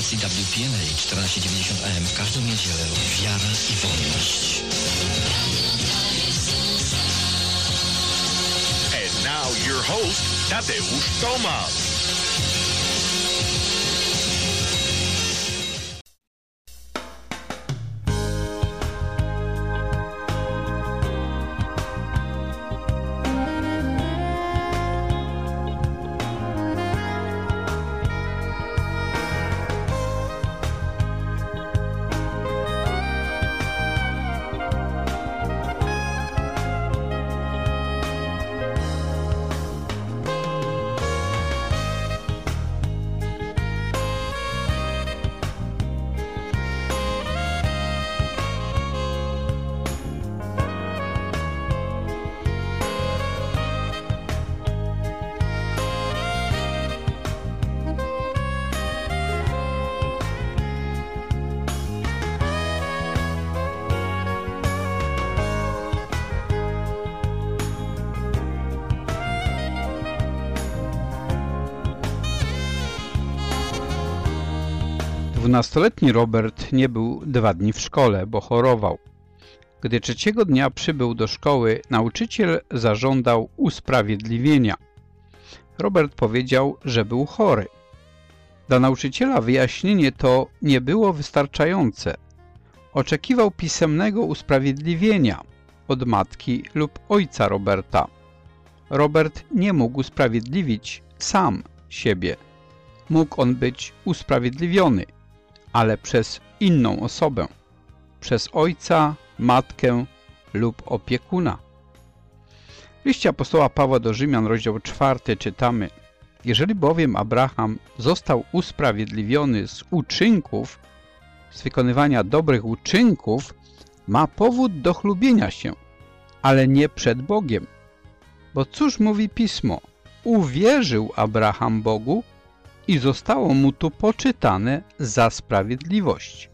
stacji WPNA 1490 AM w każdą niedzielę wiara i wolność. And now your host, Tadeusz Tomasz. Dwunastoletni Robert nie był 2 dni w szkole, bo chorował. Gdy 3. dnia przybył do szkoły, nauczyciel zażądał usprawiedliwienia. Robert powiedział, że był chory. Dla nauczyciela wyjaśnienie to nie było wystarczające. Oczekiwał pisemnego usprawiedliwienia od matki lub ojca Roberta. Robert nie mógł usprawiedliwić sam siebie. Mógł on być usprawiedliwiony, ale przez inną osobę, przez ojca, matkę lub opiekuna. W liście apostoła Pawła do Rzymian, rozdział 4 czytamy: jeżeli bowiem Abraham został usprawiedliwiony z uczynków, z wykonywania dobrych uczynków, ma powód do chlubienia się, ale nie przed Bogiem. Bo cóż mówi Pismo? Uwierzył Abraham Bogu i zostało mu to poczytane za sprawiedliwość.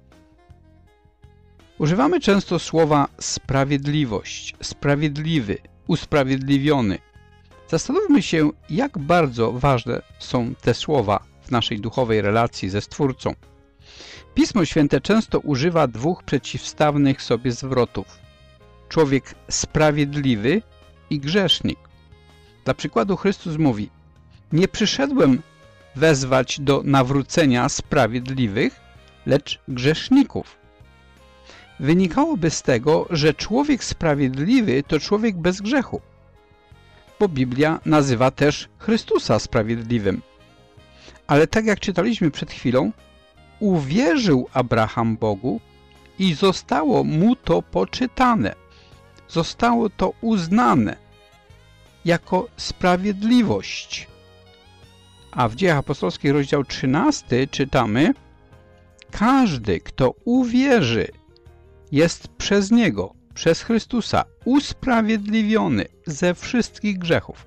Używamy często słowa sprawiedliwość, sprawiedliwy, usprawiedliwiony. Zastanówmy się, jak bardzo ważne są te słowa w naszej duchowej relacji ze Stwórcą. Pismo Święte często używa 2 przeciwstawnych sobie zwrotów. Człowiek sprawiedliwy i grzesznik. Dla przykładu Chrystus mówi: nie przyszedłem wezwać do nawrócenia sprawiedliwych, lecz grzeszników. Wynikałoby z tego, że człowiek sprawiedliwy to człowiek bez grzechu, bo Biblia nazywa też Chrystusa sprawiedliwym. Ale tak jak czytaliśmy przed chwilą, uwierzył Abraham Bogu i zostało mu to poczytane, zostało to uznane jako sprawiedliwość. A w Dziejach Apostolskich, rozdział 13, czytamy: każdy, kto uwierzy, jest przez Niego, przez Chrystusa, usprawiedliwiony ze wszystkich grzechów.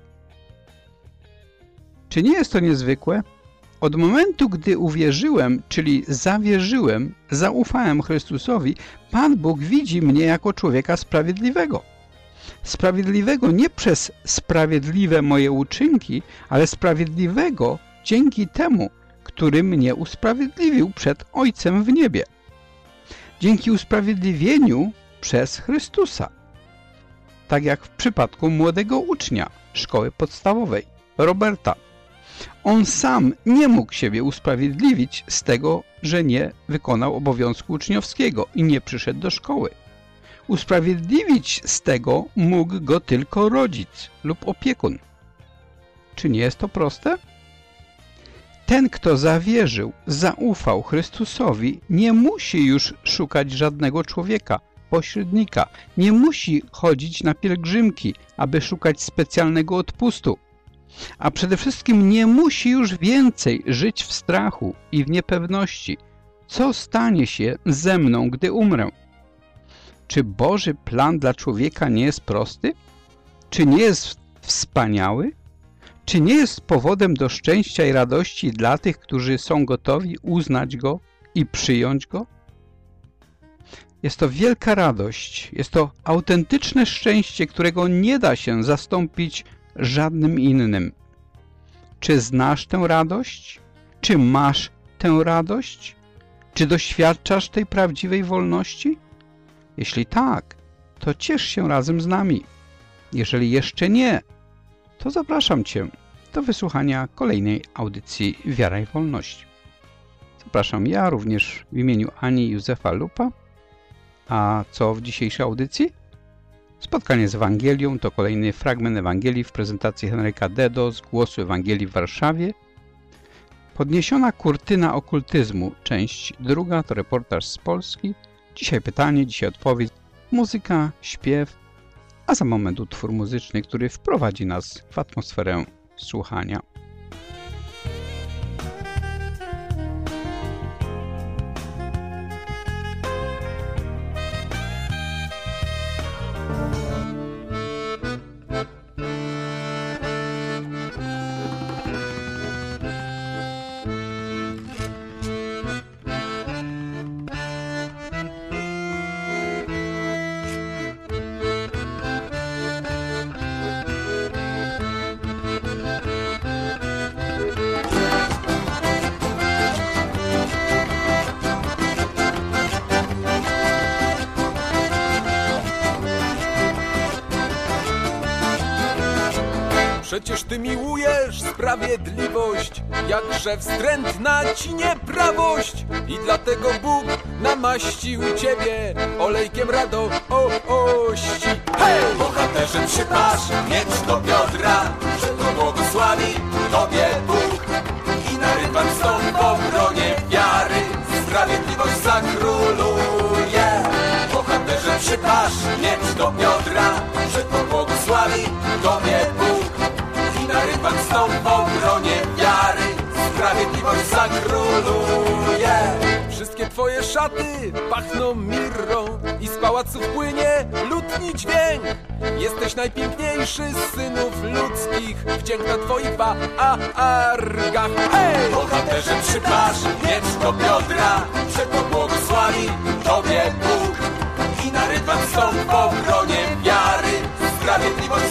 Czy nie jest to niezwykłe? Od momentu, gdy uwierzyłem, czyli zawierzyłem, zaufałem Chrystusowi, Pan Bóg widzi mnie jako człowieka sprawiedliwego. Sprawiedliwego nie przez sprawiedliwe moje uczynki, ale sprawiedliwego dzięki temu, który mnie usprawiedliwił przed Ojcem w niebie. Dzięki usprawiedliwieniu przez Chrystusa. Tak jak w przypadku młodego ucznia szkoły podstawowej, Roberta. On sam nie mógł siebie usprawiedliwić z tego, że nie wykonał obowiązku uczniowskiego i nie przyszedł do szkoły. Usprawiedliwić z tego mógł go tylko rodzic lub opiekun. Czy nie jest to proste? Ten, kto zawierzył, zaufał Chrystusowi, nie musi już szukać żadnego człowieka, pośrednika, nie musi chodzić na pielgrzymki, aby szukać specjalnego odpustu, a przede wszystkim nie musi już więcej żyć w strachu i w niepewności, co stanie się ze mną, gdy umrę. Czy Boży plan dla człowieka nie jest prosty? Czy nie jest wspaniały? Czy nie jest powodem do szczęścia i radości dla tych, którzy są gotowi uznać Go i przyjąć Go? Jest to wielka radość, jest to autentyczne szczęście, którego nie da się zastąpić żadnym innym. Czy znasz tę radość? Czy masz tę radość? Czy doświadczasz tej prawdziwej wolności? Jeśli tak, to ciesz się razem z nami. Jeżeli jeszcze nie, to zapraszam Cię do wysłuchania kolejnej audycji Wiara i Wolność. Zapraszam ja również w imieniu Ani i Józefa Lupa. A co w dzisiejszej audycji? Spotkanie z Ewangelią to kolejny fragment Ewangelii w prezentacji Henryka Dedo z Głosu Ewangelii w Warszawie. Podniesiona kurtyna okultyzmu, część druga, to reportaż z Polski. Dzisiaj pytanie, dzisiaj odpowiedź, muzyka, śpiew, a za moment utwór muzyczny, który wprowadzi nas w atmosferę słuchania. Przecież Ty miłujesz sprawiedliwość, jakże wstrętna Ci nieprawość. I dlatego Bóg namaścił Ciebie olejkiem radości. Hej! Bohaterze, przypasz miecz do biodra, że to błogosławi Tobie Bóg. I na rybach stąd w obronie wiary sprawiedliwość zakróluje. Bohaterze, przypasz miecz do biodra, że to błogosławi Tobie Bóg. Na rybach stąd w obronie wiary sprawiedliwość zakróluje. Wszystkie Twoje szaty pachną mirrą i z pałaców płynie lutni dźwięk. Jesteś najpiękniejszy z synów ludzkich, wdzięk na Twoich wargach. Hej! Bohaterze, przypasz miecz do biodra, że to błogosławi Tobie Bóg. I na rybach stąd w obronie wiary sprawiedliwość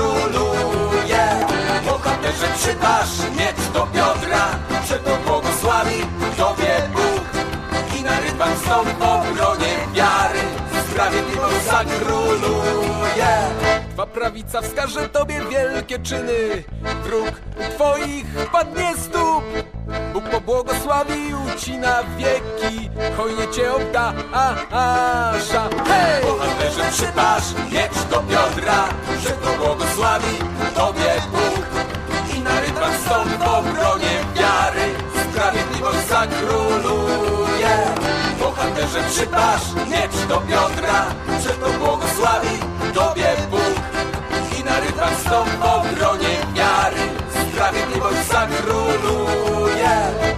zakróluje. Bohaterze, przypasz miecz do biodra, że to błogosławi Tobie Bóg. I na rybach stąd w obronie wiary sprawiedliwość zakróluje. Twa prawica wskaże Tobie wielkie czyny, wróg Twoich padnie stóp. Bóg pobłogosławił Ci na wieki, hojnie Cię obdarza. Hej! Bohaterze, przypasz miecz do biodra, że to błogosławi Tobie Bóg. I na rybach stąd w obronie wiary sprawiedliwość zakróluje. Bohaterze, przypasz miecz do biodra, że to błogosławi Tobie Bóg. I na rybach stąd w obronie wiary sprawiedliwość zakróluje.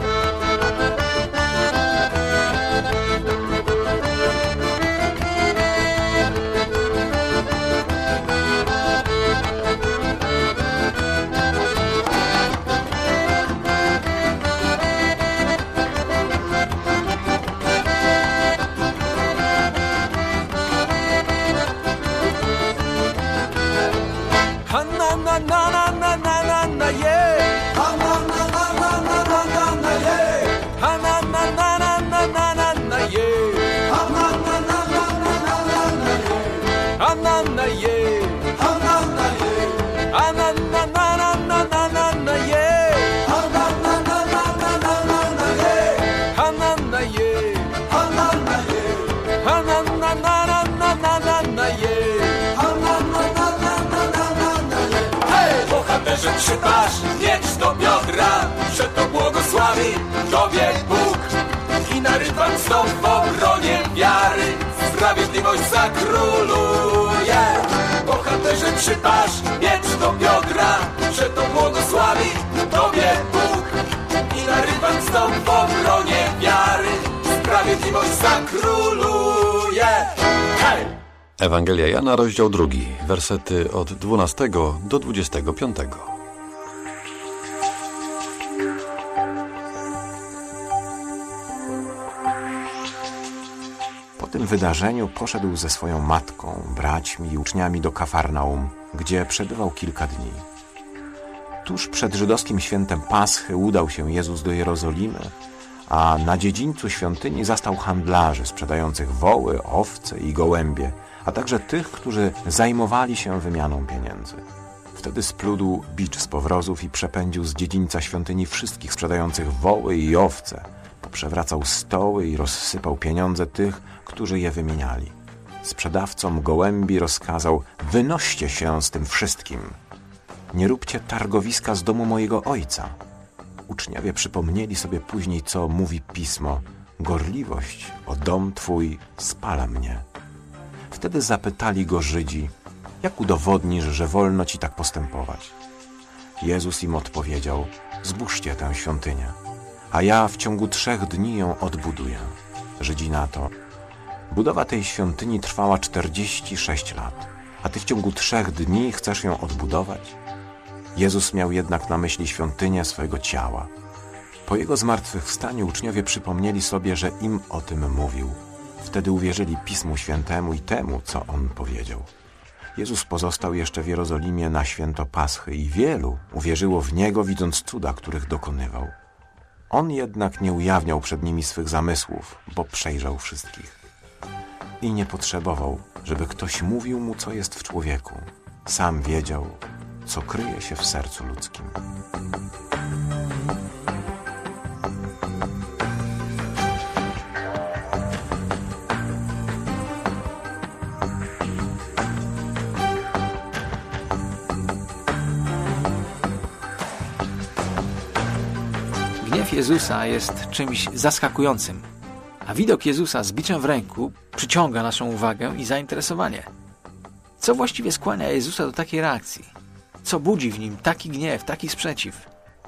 Bohaterze, przypasz miecz do biodra, że to błogosławi Tobie Bóg. I na rybach stąd w obronie wiary sprawiedliwość zakróluje. Bohaterze, przypasz miecz do biodra, że to błogosławi Tobie Bóg. I na rybach stąd w obronie wiary sprawiedliwość zakróluje. Hej! Ewangelia Jana, rozdział 2, wersety od 12 do 25. Po tym wydarzeniu poszedł ze swoją matką, braćmi i uczniami do Kafarnaum, gdzie przebywał kilka dni. Tuż przed żydowskim świętem Paschy udał się Jezus do Jerozolimy, a na dziedzińcu świątyni zastał handlarzy sprzedających woły, owce i gołębie, a także tych, którzy zajmowali się wymianą pieniędzy. Wtedy splódł bicz z powrozów i przepędził z dziedzińca świątyni wszystkich sprzedających woły i owce. Poprzewracał stoły i rozsypał pieniądze tych, którzy je wymieniali. Sprzedawcom gołębi rozkazał: wynoście się z tym wszystkim. Nie róbcie targowiska z domu mojego ojca. Uczniowie przypomnieli sobie później, co mówi Pismo: gorliwość o dom Twój spala mnie. Wtedy zapytali go Żydzi: jak udowodnisz, że wolno Ci tak postępować? Jezus im odpowiedział: zbóżcie tę świątynię, a ja w ciągu 3 dni ją odbuduję. Żydzi na to: budowa tej świątyni trwała 46 lat, a Ty w ciągu 3 dni chcesz ją odbudować? Jezus miał jednak na myśli świątynię swojego ciała. Po Jego zmartwychwstaniu uczniowie przypomnieli sobie, że im o tym mówił. Wtedy uwierzyli Pismu Świętemu i temu, co On powiedział. Jezus pozostał jeszcze w Jerozolimie na święto Paschy i wielu uwierzyło w Niego, widząc cuda, których dokonywał. On jednak nie ujawniał przed nimi swych zamysłów, bo przejrzał wszystkich. I nie potrzebował, żeby ktoś mówił mu, co jest w człowieku. Sam wiedział, co kryje się w sercu ludzkim. Gniew Jezusa jest czymś zaskakującym, a widok Jezusa z biczem w ręku przyciąga naszą uwagę i zainteresowanie. Co właściwie skłania Jezusa do takiej reakcji? Co budzi w nim taki gniew, taki sprzeciw?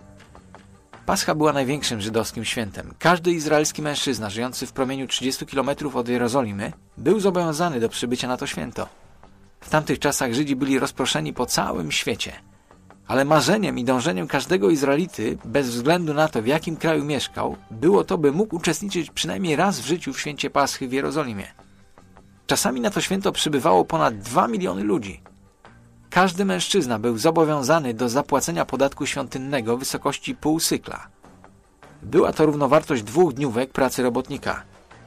Pascha była największym żydowskim świętem. Każdy izraelski mężczyzna żyjący w promieniu 30 km od Jerozolimy był zobowiązany do przybycia na to święto. W tamtych czasach Żydzi byli rozproszeni po całym świecie. Ale marzeniem i dążeniem każdego Izraelity, bez względu na to, w jakim kraju mieszkał, było to, by mógł uczestniczyć przynajmniej raz w życiu w święcie Paschy w Jerozolimie. Czasami na to święto przybywało ponad 2 miliony ludzi. Każdy mężczyzna był zobowiązany do zapłacenia podatku świątynnego w wysokości pół sykla. Była to równowartość 2 dniówek pracy robotnika.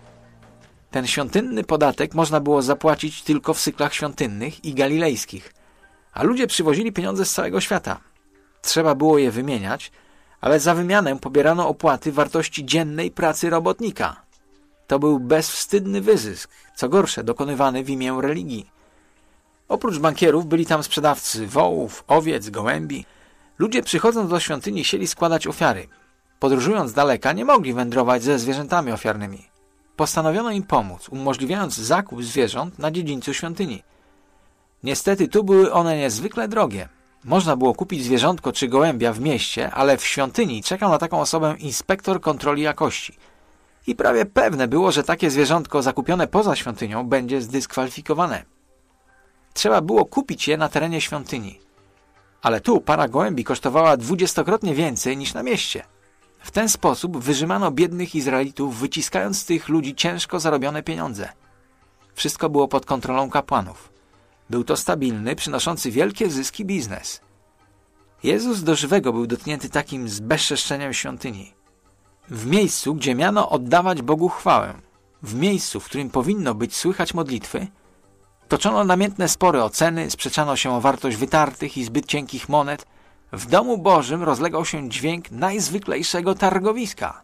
Ten świątynny podatek można było zapłacić tylko w syklach świątynnych i galilejskich, a ludzie przywozili pieniądze z całego świata. Trzeba było je wymieniać, ale za wymianę pobierano opłaty wartości dziennej pracy robotnika. To był bezwstydny wyzysk, co gorsze, dokonywany w imię religii. Oprócz bankierów byli tam sprzedawcy wołów, owiec, gołębi. Ludzie przychodząc do świątyni chcieli składać ofiary. Podróżując daleka nie mogli wędrować ze zwierzętami ofiarnymi. Postanowiono im pomóc, umożliwiając zakup zwierząt na dziedzińcu świątyni. Niestety tu były one niezwykle drogie. Można było kupić zwierzątko czy gołębia w mieście, ale w świątyni czekał na taką osobę inspektor kontroli jakości. I prawie pewne było, że takie zwierzątko zakupione poza świątynią będzie zdyskwalifikowane. Trzeba było kupić je na terenie świątyni. Ale tu para gołębi kosztowała 20-krotnie więcej niż na mieście. W ten sposób wyrzymano biednych Izraelitów, wyciskając z tych ludzi ciężko zarobione pieniądze. Wszystko było pod kontrolą kapłanów. Był to stabilny, przynoszący wielkie zyski biznes. Jezus do żywego był dotknięty takim zbezczeszczeniem świątyni. W miejscu, gdzie miano oddawać Bogu chwałę, w miejscu, w którym powinno być słychać modlitwy, toczono namiętne spory o ceny, sprzeczano się o wartość wytartych i zbyt cienkich monet. W domu Bożym rozlegał się dźwięk najzwyklejszego targowiska.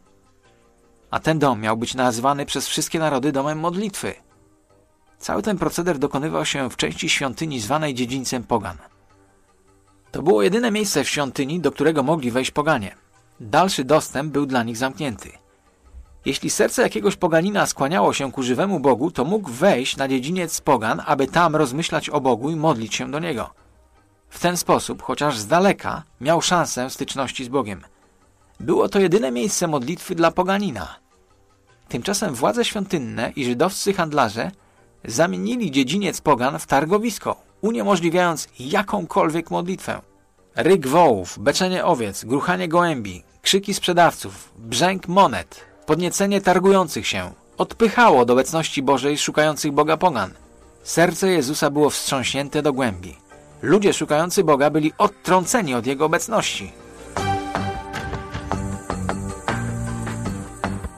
A ten dom miał być nazywany przez wszystkie narody domem modlitwy. Cały ten proceder dokonywał się w części świątyni zwanej dziedzińcem pogan. To było jedyne miejsce w świątyni, do którego mogli wejść poganie. Dalszy dostęp był dla nich zamknięty. Jeśli serce jakiegoś poganina skłaniało się ku żywemu Bogu, to mógł wejść na dziedziniec pogan, aby tam rozmyślać o Bogu i modlić się do Niego. W ten sposób, chociaż z daleka, miał szansę styczności z Bogiem. Było to jedyne miejsce modlitwy dla poganina. Tymczasem władze świątynne i żydowscy handlarze zamienili dziedziniec pogan w targowisko, uniemożliwiając jakąkolwiek modlitwę. Ryk wołów, beczenie owiec, gruchanie gołębi, krzyki sprzedawców, brzęk monet, podniecenie targujących się odpychało od obecności Bożej szukających Boga pogan. Serce Jezusa było wstrząśnięte do głębi. Ludzie szukający Boga byli odtrąceni od Jego obecności.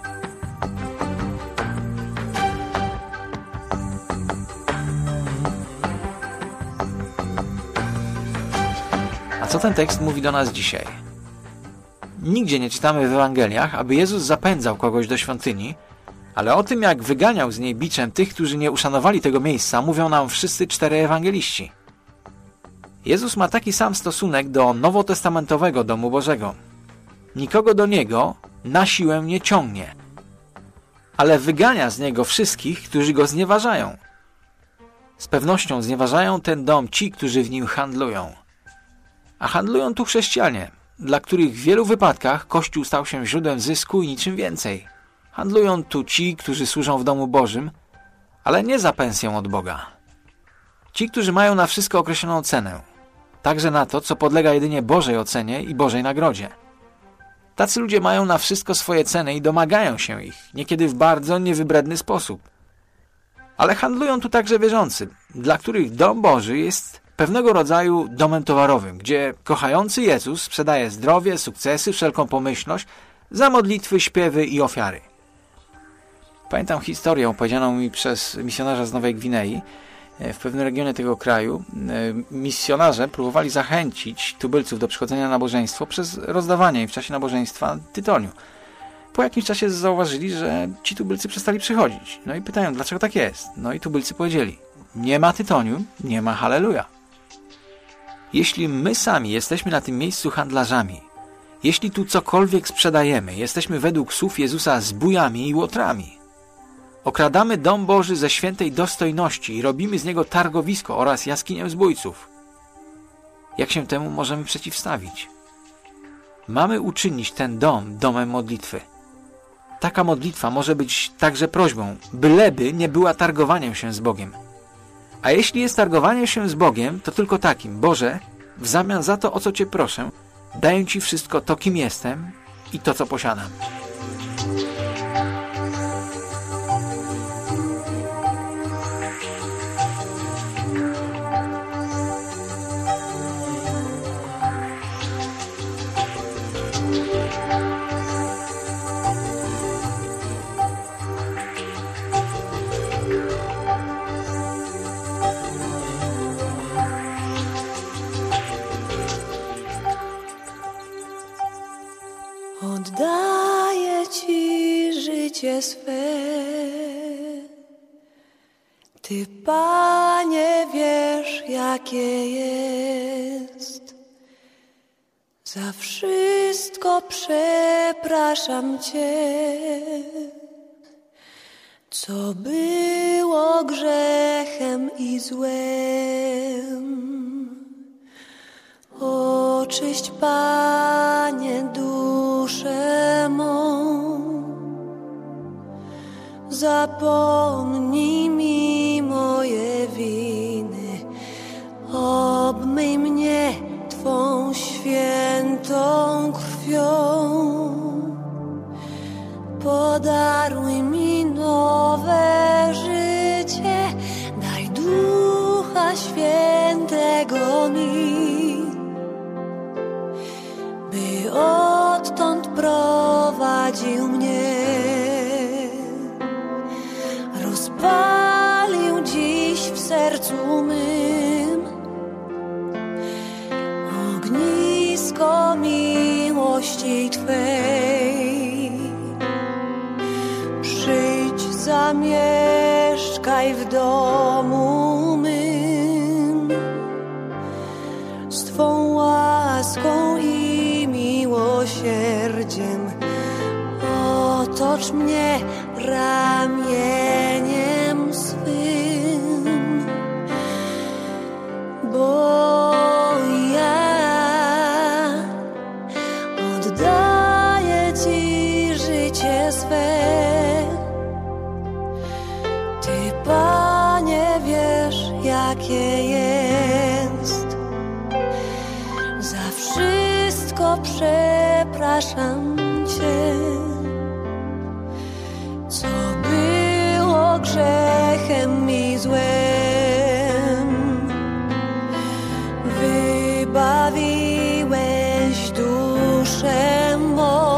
Co ten tekst mówi do nas dzisiaj? Nigdzie nie czytamy w Ewangeliach, aby Jezus zapędzał kogoś do świątyni, ale o tym, jak wyganiał z niej biczem tych, którzy nie uszanowali tego miejsca, mówią nam wszyscy 4 ewangeliści. Jezus ma taki sam stosunek do nowotestamentowego domu Bożego. Nikogo do niego na siłę nie ciągnie, ale wygania z niego wszystkich, którzy go znieważają. Z pewnością znieważają ten dom ci, którzy w nim handlują. A handlują tu chrześcijanie, dla których w wielu wypadkach Kościół stał się źródłem zysku i niczym więcej. Handlują tu ci, którzy służą w domu Bożym, ale nie za pensję od Boga. Ci, którzy mają na wszystko określoną cenę, także na to, co podlega jedynie Bożej ocenie i Bożej nagrodzie. Tacy ludzie mają na wszystko swoje ceny i domagają się ich, niekiedy w bardzo niewybredny sposób. Ale handlują tu także wierzący, dla których dom Boży jest pewnego rodzaju domem towarowym, gdzie kochający Jezus sprzedaje zdrowie, sukcesy, wszelką pomyślność za modlitwy, śpiewy i ofiary. Pamiętam historię opowiedzianą mi przez misjonarza z Nowej Gwinei. W pewnym regionie tego kraju misjonarze próbowali zachęcić tubylców do przychodzenia na nabożeństwo przez rozdawanie im w czasie nabożeństwa tytoniu. Po jakimś czasie zauważyli, że ci tubylcy przestali przychodzić. No i pytają, dlaczego tak jest? No i tubylcy powiedzieli, nie ma tytoniu, nie ma halleluja. Jeśli my sami jesteśmy na tym miejscu handlarzami, jeśli tu cokolwiek sprzedajemy, jesteśmy według słów Jezusa zbójami i łotrami. Okradamy dom Boży ze świętej dostojności i robimy z niego targowisko oraz jaskinię zbójców. Jak się temu możemy przeciwstawić? Mamy uczynić ten dom domem modlitwy. Taka modlitwa może być także prośbą, byleby nie była targowaniem się z Bogiem. A jeśli jest targowanie się z Bogiem, to tylko takim: Boże, w zamian za to, o co Cię proszę, daję Ci wszystko to, kim jestem i to, co posiadam. Oddaję Ci życie swe. Ty, Panie, wiesz, jakie jest. Za wszystko przepraszam Cię, co było grzechem i złem. Oczyść, Panie, duszę mą, zapomnij mi moje winy, obmyj mnie Twą świętą krwią, podaruj mi nowe życie, daj Ducha Świętego mi, by odtąd prowadził mnie, rozpalił dziś w sercu mym ognisko miłości Twej. Przyjdź, zamieszkaj w domu mym, z Twą łaską i miłosierdziem otocz mnie ramieniem swym, bo ja oddaję Ci życie swe. Ty, Panie, wiesz, jakie jest. Za wszystko przepraszam Cię, co było grzechem i złem. Wybawiłeś duszę mą,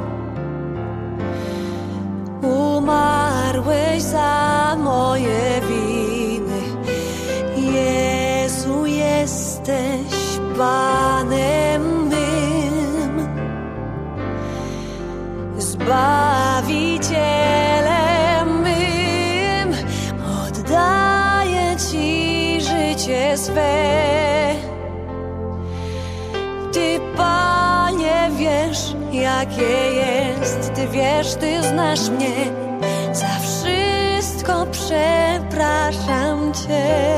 umarłeś za moje winy. Jezu, jesteś Panem jakie jest. Ty wiesz, Ty znasz mnie, za wszystko przepraszam Cię.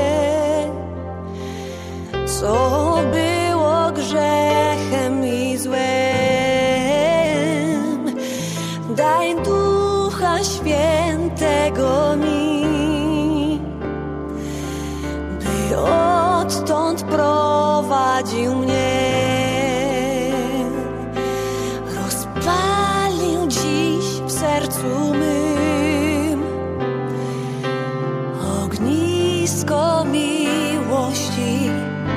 Co było grzechem i złem, daj Ducha Świętego mi, by odtąd prowadził mnie, rozpalił dziś w sercu mym ognisko miłości.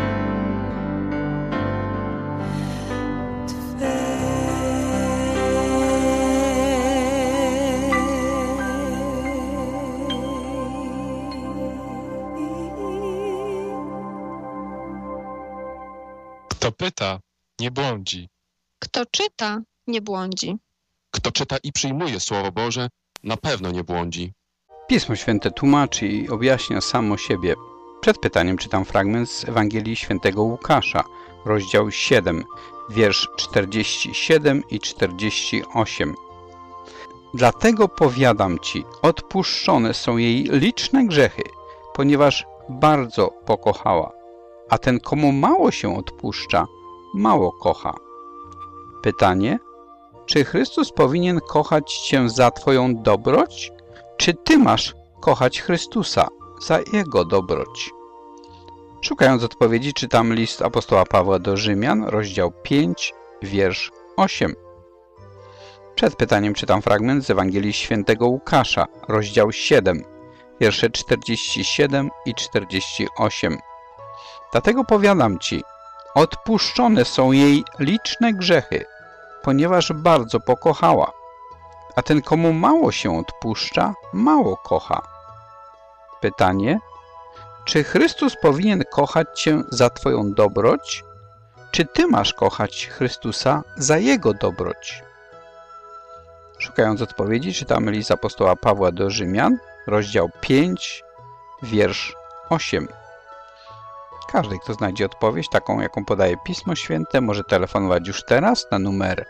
Kto pyta, nie błądzi. Kto czyta, nie błądzi. Kto czyta i przyjmuje Słowo Boże, na pewno nie błądzi. Pismo Święte tłumaczy i objaśnia samo siebie. Przed pytaniem czytam fragment z Ewangelii Świętego Łukasza, rozdział 7, wiersz 47 i 48. Dlatego powiadam Ci, odpuszczone są jej liczne grzechy, ponieważ bardzo pokochała. A ten, komu mało się odpuszcza, mało kocha. Pytanie: czy Chrystus powinien kochać Cię za Twoją dobroć, czy Ty masz kochać Chrystusa za Jego dobroć? Szukając odpowiedzi, czytam list apostoła Pawła do Rzymian, rozdział 5, wiersz 8. Przed pytaniem czytam fragment z Ewangelii Świętego Łukasza, rozdział 7, wiersze 47 i 48. Dlatego powiadam Ci, odpuszczone są jej liczne grzechy, ponieważ bardzo pokochała. A ten, komu mało się odpuszcza, mało kocha. Pytanie: czy Chrystus powinien kochać Cię za Twoją dobroć, czy Ty masz kochać Chrystusa za Jego dobroć? Szukając odpowiedzi, czytamy list apostoła Pawła do Rzymian, rozdział 5, wiersz 8. Każdy, kto znajdzie odpowiedź, taką jaką podaje Pismo Święte, może telefonować już teraz na numer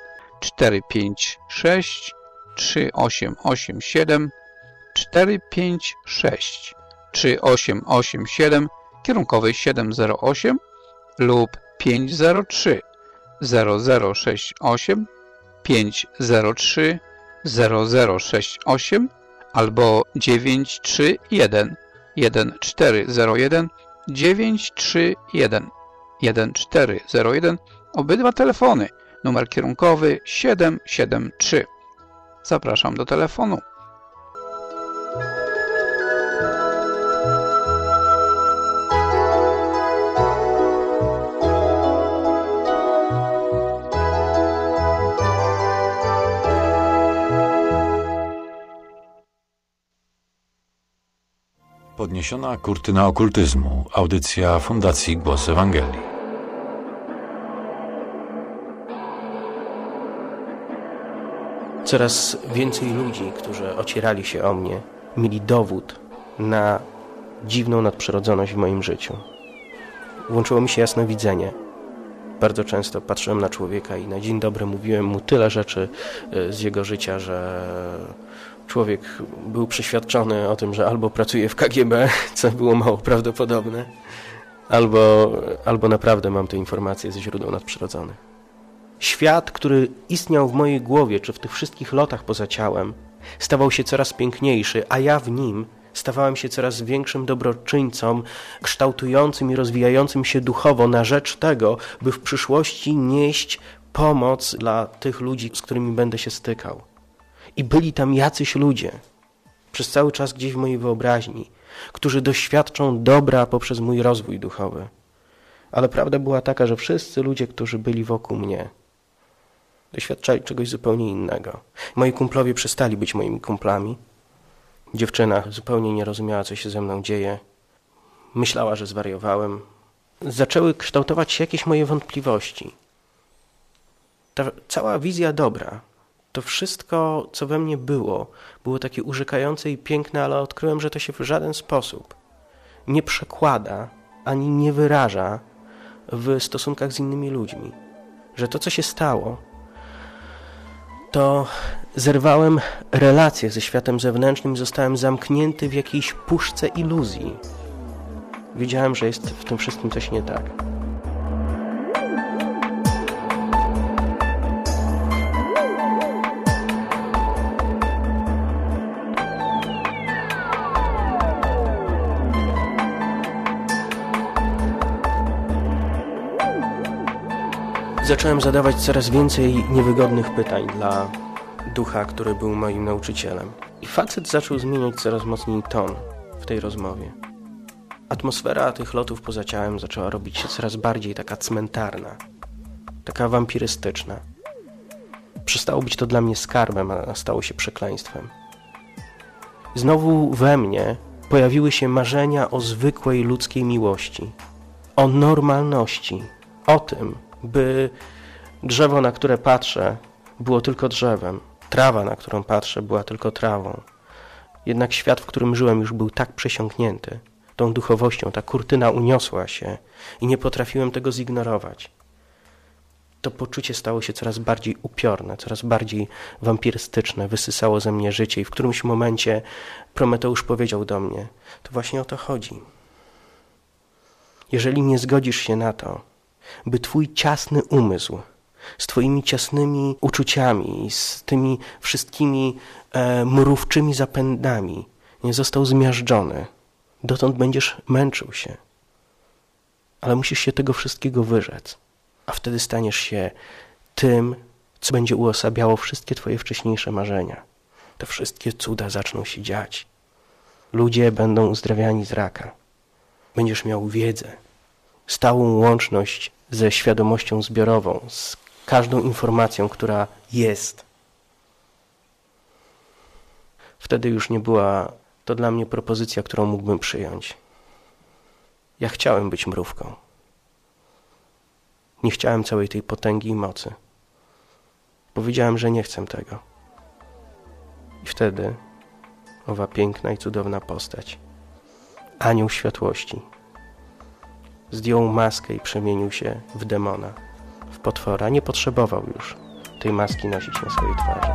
456 3887 456 3887, kierunkowy 708 lub 503 0068 503 0068 albo 931 1401 931 1401. Obydwa telefony. Numer kierunkowy 773. Zapraszam do telefonu. Podniesiona kurtyna okultyzmu. Audycja Fundacji Głos Ewangelii. Coraz więcej ludzi, którzy ocierali się o mnie, mieli dowód na dziwną nadprzyrodzoność w moim życiu. Włączyło mi się jasnowidzenie. Bardzo często patrzyłem na człowieka i na dzień dobry mówiłem mu tyle rzeczy z jego życia, że człowiek był przeświadczony o tym, że albo pracuje w KGB, co było mało prawdopodobne, albo naprawdę mam te informacje ze źródeł nadprzyrodzonych. Świat, który istniał w mojej głowie, czy w tych wszystkich lotach poza ciałem, stawał się coraz piękniejszy, a ja w nim stawałem się coraz większym dobroczyńcą, kształtującym i rozwijającym się duchowo na rzecz tego, by w przyszłości nieść pomoc dla tych ludzi, z którymi będę się stykał. I byli tam jacyś ludzie, przez cały czas gdzieś w mojej wyobraźni, którzy doświadczą dobra poprzez mój rozwój duchowy. Ale prawda była taka, że wszyscy ludzie, którzy byli wokół mnie, doświadczali czegoś zupełnie innego. Moi kumplowie przestali być moimi kumplami. Dziewczyna zupełnie nie rozumiała, co się ze mną dzieje. Myślała, że zwariowałem. Zaczęły kształtować się jakieś moje wątpliwości. Ta cała wizja dobra, to wszystko, co we mnie było takie urzekające i piękne, ale odkryłem, że to się w żaden sposób nie przekłada, ani nie wyraża w stosunkach z innymi ludźmi. Że to, co się stało, to zerwałem relacje ze światem zewnętrznym i zostałem zamknięty w jakiejś puszce iluzji. Wiedziałem, że jest w tym wszystkim coś nie tak. Zacząłem zadawać coraz więcej niewygodnych pytań dla ducha, który był moim nauczycielem. I facet zaczął zmieniać coraz mocniej ton w tej rozmowie. Atmosfera tych lotów poza ciałem zaczęła robić się coraz bardziej taka cmentarna, taka wampirystyczna. Przestało być to dla mnie skarbem, a stało się przekleństwem. Znowu we mnie pojawiły się marzenia o zwykłej ludzkiej miłości, o normalności, o tym, by drzewo, na które patrzę, było tylko drzewem, trawa, na którą patrzę, była tylko trawą. Jednak świat, w którym żyłem, już był tak przesiąknięty tą duchowością, ta kurtyna uniosła się i nie potrafiłem tego zignorować. To poczucie stało się coraz bardziej upiorne, coraz bardziej wampirystyczne, wysysało ze mnie życie i w którymś momencie Prometeusz powiedział do mnie, to właśnie o to chodzi. Jeżeli nie zgodzisz się na to, by twój ciasny umysł z twoimi ciasnymi uczuciami, z tymi wszystkimi mrówczymi zapędami nie został zmiażdżony, dotąd będziesz męczył się. Ale musisz się tego wszystkiego wyrzec, a wtedy staniesz się tym, co będzie uosabiało wszystkie twoje wcześniejsze marzenia. Te wszystkie cuda zaczną się dziać. Ludzie będą uzdrawiani z raka. Będziesz miał wiedzę, stałą łączność ze świadomością zbiorową, z każdą informacją, która jest. Wtedy już nie była to dla mnie propozycja, którą mógłbym przyjąć. Ja chciałem być mrówką. Nie chciałem całej tej potęgi i mocy. Powiedziałem, że nie chcę tego. I wtedy owa piękna i cudowna postać, anioł światłości, zdjął maskę i przemienił się w demona, w potwora. Nie potrzebował już tej maski nosić na swojej twarzy.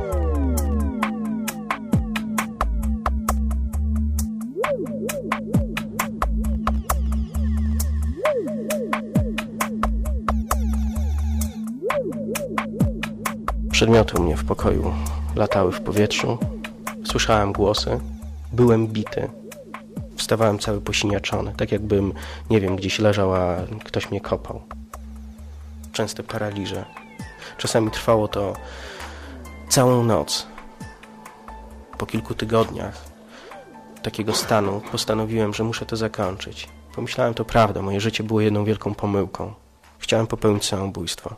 Przedmioty u mnie w pokoju latały w powietrzu, słyszałem głosy, byłem bity. Wstawałem cały posiniaczony, tak jakbym, nie wiem, gdzieś leżał, a ktoś mnie kopał. Częste paraliże. Czasami trwało to całą noc. Po kilku tygodniach takiego stanu postanowiłem, że muszę to zakończyć. Pomyślałem, to prawda, moje życie było jedną wielką pomyłką. Chciałem popełnić samobójstwo.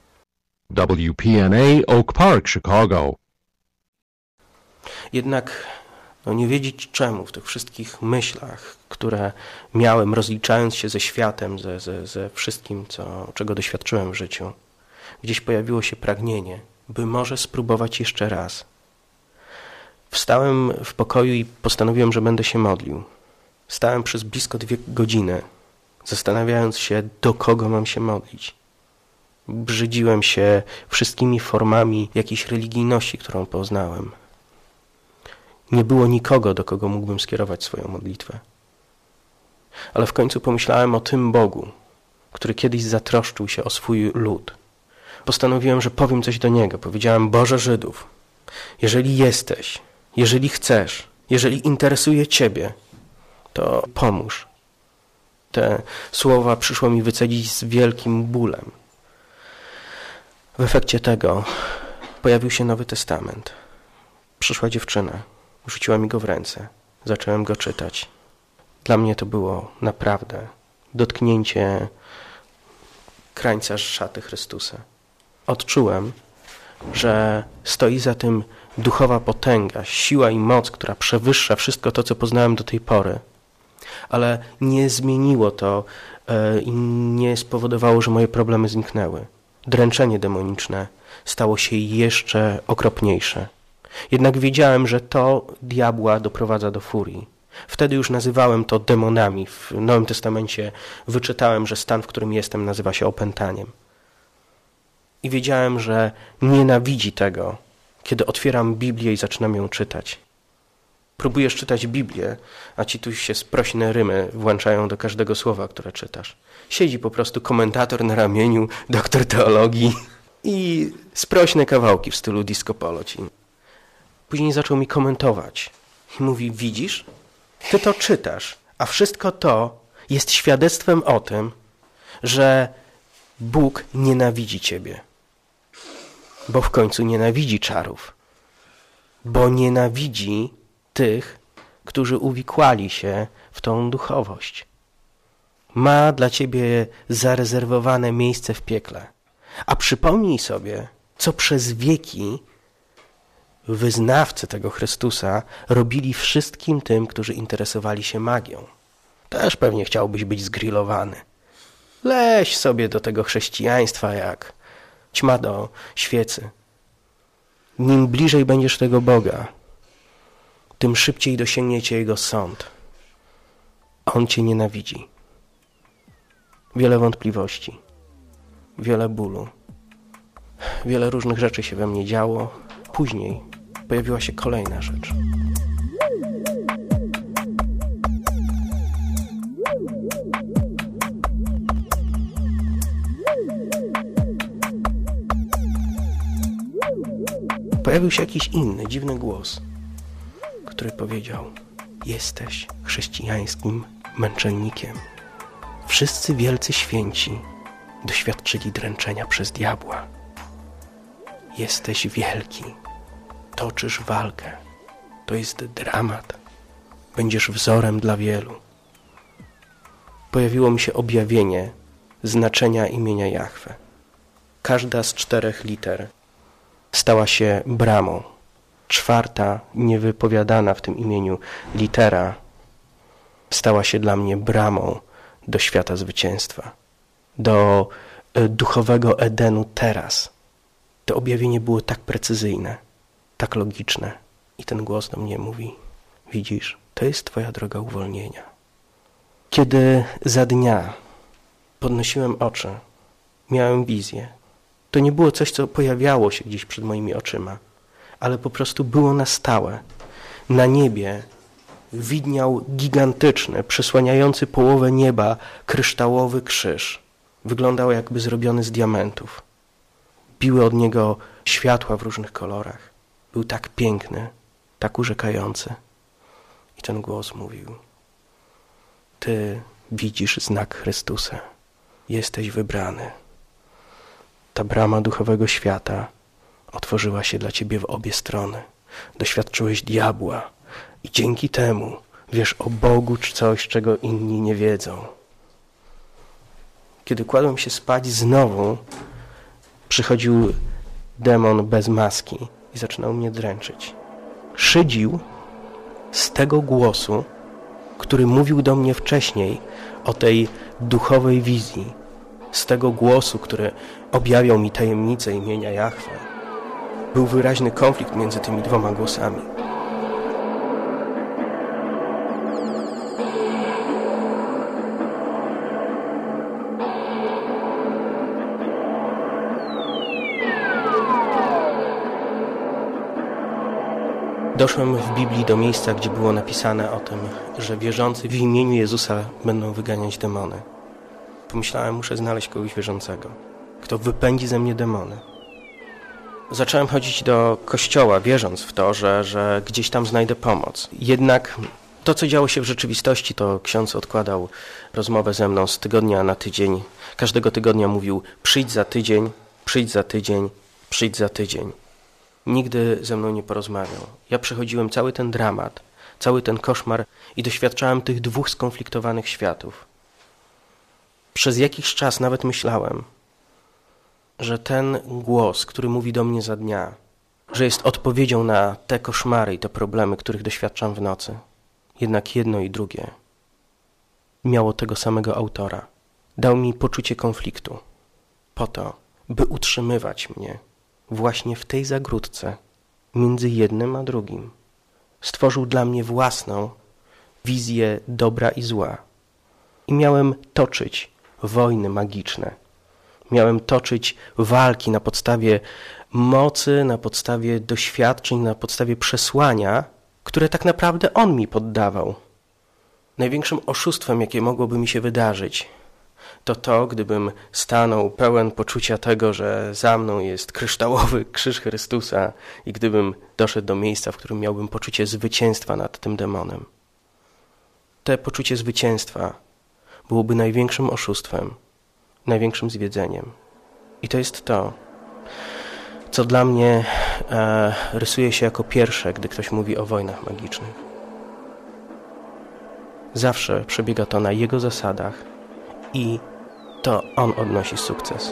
WPNA Oak Park, Chicago. Jednak nie wiedzieć czemu w tych wszystkich myślach, które miałem, rozliczając się ze światem, ze wszystkim, czego doświadczyłem w życiu, gdzieś pojawiło się pragnienie, by może spróbować jeszcze raz. Wstałem w pokoju i postanowiłem, że będę się modlił. Stałem przez blisko 2 godziny, zastanawiając się, do kogo mam się modlić. Brzydziłem się wszystkimi formami jakiejś religijności, którą poznałem. Nie było nikogo, do kogo mógłbym skierować swoją modlitwę. Ale w końcu pomyślałem o tym Bogu, który kiedyś zatroszczył się o swój lud. Postanowiłem, że powiem coś do Niego. Powiedziałem: Boże Żydów, jeżeli jesteś, jeżeli chcesz, jeżeli interesuje Ciebie, to pomóż. Te słowa przyszło mi wycedzić z wielkim bólem. W efekcie tego pojawił się Nowy Testament. Przyszła dziewczyna, rzuciła mi go w ręce. Zacząłem go czytać. Dla mnie to było naprawdę dotknięcie krańca szaty Chrystusa. Odczułem, że stoi za tym duchowa potęga, siła i moc, która przewyższa wszystko to, co poznałem do tej pory. Ale nie zmieniło to i nie spowodowało, że moje problemy zniknęły. Dręczenie demoniczne stało się jeszcze okropniejsze. Jednak wiedziałem, że to diabła doprowadza do furii. Wtedy już nazywałem to demonami. W Nowym Testamencie wyczytałem, że stan, w którym jestem, nazywa się opętaniem. I wiedziałem, że nienawidzi tego, kiedy otwieram Biblię i zaczynam ją czytać. Próbujesz czytać Biblię, a ci tu się sprośne rymy włączają do każdego słowa, które czytasz. Siedzi po prostu komentator na ramieniu, doktor teologii i sprośne kawałki w stylu disco polo ci. Później zaczął mi komentować i mówi, widzisz, ty to czytasz, a wszystko to jest świadectwem o tym, że Bóg nienawidzi ciebie. Bo w końcu nienawidzi czarów. Bo nienawidzi tych, którzy uwikłali się w tą duchowość. Ma dla ciebie zarezerwowane miejsce w piekle. A przypomnij sobie, co przez wieki wyznawcy tego Chrystusa robili wszystkim tym, którzy interesowali się magią. Też pewnie chciałbyś być zgrillowany. Leź sobie do tego chrześcijaństwa jak ćma do świecy. Nim bliżej będziesz tego Boga, tym szybciej dosięgniecie Jego sąd. On cię nienawidzi. Wiele wątpliwości, wiele bólu, wiele różnych rzeczy się we mnie działo. Później pojawiła się kolejna rzecz. Pojawił się jakiś inny, dziwny głos, który powiedział: jesteś chrześcijańskim męczennikiem. Wszyscy wielcy święci doświadczyli dręczenia przez diabła. Jesteś wielki. Toczysz walkę. To jest dramat. Będziesz wzorem dla wielu. Pojawiło mi się objawienie znaczenia imienia Jahwe. Każda z 4 liter stała się bramą. 4. niewypowiadana w tym imieniu litera stała się dla mnie bramą do świata zwycięstwa, do duchowego Edenu teraz. To objawienie było tak precyzyjne, tak logiczne. I ten głos do mnie mówi: widzisz, to jest twoja droga uwolnienia. Kiedy za dnia podnosiłem oczy, miałem wizję, to nie było coś, co pojawiało się gdzieś przed moimi oczyma, ale po prostu było na stałe. Na niebie widniał gigantyczny, przysłaniający połowę nieba kryształowy krzyż. Wyglądał jakby zrobiony z diamentów. Biły od niego światła w różnych kolorach. Był tak piękny, tak urzekający. I ten głos mówił: ty widzisz znak Chrystusa. Jesteś wybrany. Ta brama duchowego świata otworzyła się dla ciebie w obie strony. Doświadczyłeś diabła i dzięki temu wiesz o Bogu coś, czego inni nie wiedzą. Kiedy kładłem się spać, znowu przychodził demon bez maski i zaczynał mnie dręczyć. Szydził z tego głosu, który mówił do mnie wcześniej o tej duchowej wizji, z tego głosu, który objawiał mi tajemnicę imienia Jahwe. Był wyraźny konflikt między tymi 2 głosami. Doszłem w Biblii do miejsca, gdzie było napisane o tym, że wierzący w imieniu Jezusa będą wyganiać demony. Pomyślałem, muszę znaleźć kogoś wierzącego, kto wypędzi ze mnie demony. Zacząłem chodzić do kościoła, wierząc w to, że gdzieś tam znajdę pomoc. Jednak to, co działo się w rzeczywistości, to ksiądz odkładał rozmowę ze mną z tygodnia na tydzień. Każdego tygodnia mówił: przyjdź za tydzień, przyjdź za tydzień, przyjdź za tydzień. Nigdy ze mną nie porozmawiał. Ja przechodziłem cały ten dramat, cały ten koszmar i doświadczałem tych 2 skonfliktowanych światów. Przez jakiś czas nawet myślałem, że ten głos, który mówi do mnie za dnia, że jest odpowiedzią na te koszmary i te problemy, których doświadczam w nocy. Jednak jedno i drugie miało tego samego autora. Dał mi poczucie konfliktu po to, by utrzymywać mnie właśnie w tej zagródce między jednym a drugim. Stworzył dla mnie własną wizję dobra i zła. I miałem toczyć wojny magiczne Miałem toczyć walki na podstawie mocy, na podstawie doświadczeń, na podstawie przesłania, które tak naprawdę on mi poddawał. Największym oszustwem, jakie mogłoby mi się wydarzyć, to gdybym stanął pełen poczucia tego, że za mną jest kryształowy krzyż Chrystusa i gdybym doszedł do miejsca, w którym miałbym poczucie zwycięstwa nad tym demonem. To poczucie zwycięstwa byłoby największym oszustwem, największym zwiedzeniem. I to jest to, co dla mnie rysuje się jako pierwsze, gdy ktoś mówi o wojnach magicznych. Zawsze przebiega to na jego zasadach i to on odnosi sukces.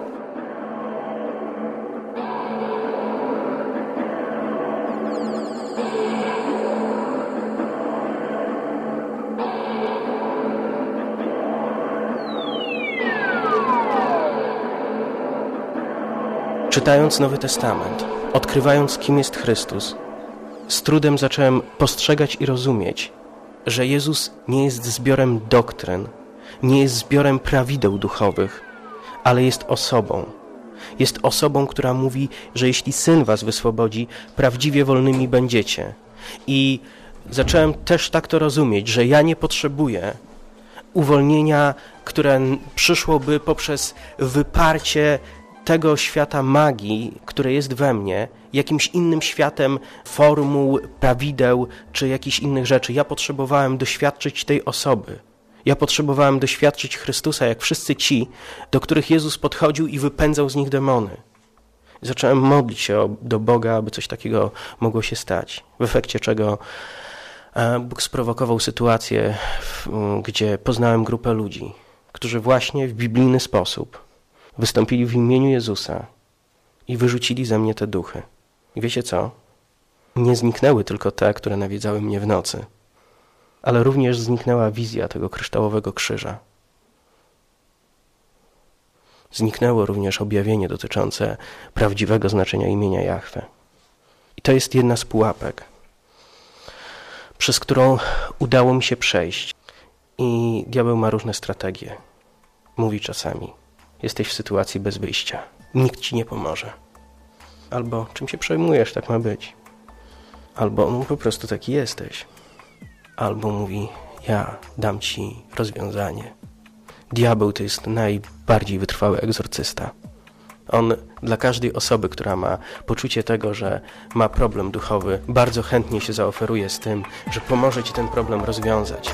Czytając Nowy Testament, odkrywając, kim jest Chrystus, z trudem zacząłem postrzegać i rozumieć, że Jezus nie jest zbiorem doktryn, nie jest zbiorem prawideł duchowych, ale jest osobą. Jest osobą, która mówi, że jeśli Syn was wyswobodzi, prawdziwie wolnymi będziecie. I zacząłem też tak to rozumieć, że ja nie potrzebuję uwolnienia, które przyszłoby poprzez wyparcie tego świata magii, które jest we mnie, jakimś innym światem formuł, prawideł czy jakichś innych rzeczy. Ja potrzebowałem doświadczyć tej osoby. Ja potrzebowałem doświadczyć Chrystusa, jak wszyscy ci, do których Jezus podchodził i wypędzał z nich demony. Zacząłem modlić się do Boga, aby coś takiego mogło się stać. W efekcie czego Bóg sprowokował sytuację, gdzie poznałem grupę ludzi, którzy właśnie w biblijny sposób wystąpili w imieniu Jezusa i wyrzucili ze mnie te duchy. I wiecie co? Nie zniknęły tylko te, które nawiedzały mnie w nocy, ale również zniknęła wizja tego kryształowego krzyża. Zniknęło również objawienie dotyczące prawdziwego znaczenia imienia Jahwe. I to jest jedna z pułapek, przez którą udało mi się przejść. I diabeł ma różne strategie. Mówi czasami: jesteś w sytuacji bez wyjścia. Nikt ci nie pomoże. Albo czym się przejmujesz, tak ma być. Albo no, po prostu taki jesteś. Albo mówi: ja dam ci rozwiązanie. Diabeł to jest najbardziej wytrwały egzorcysta. On dla każdej osoby, która ma poczucie tego, że ma problem duchowy, bardzo chętnie się zaoferuje z tym, że pomoże ci ten problem rozwiązać.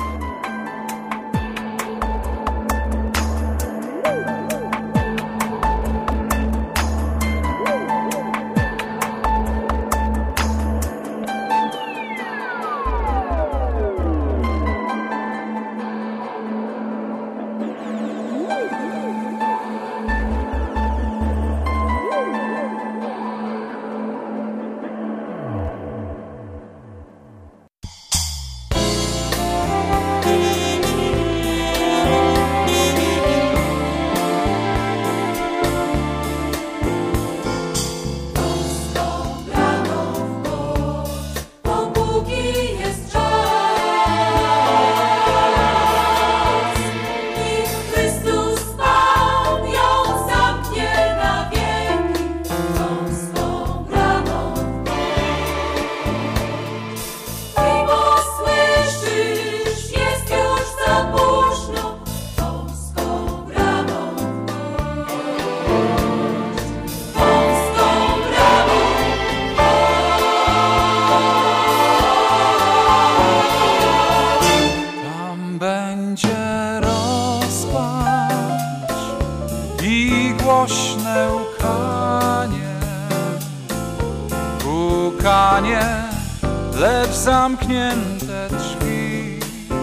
lecz zamknięte drzwi.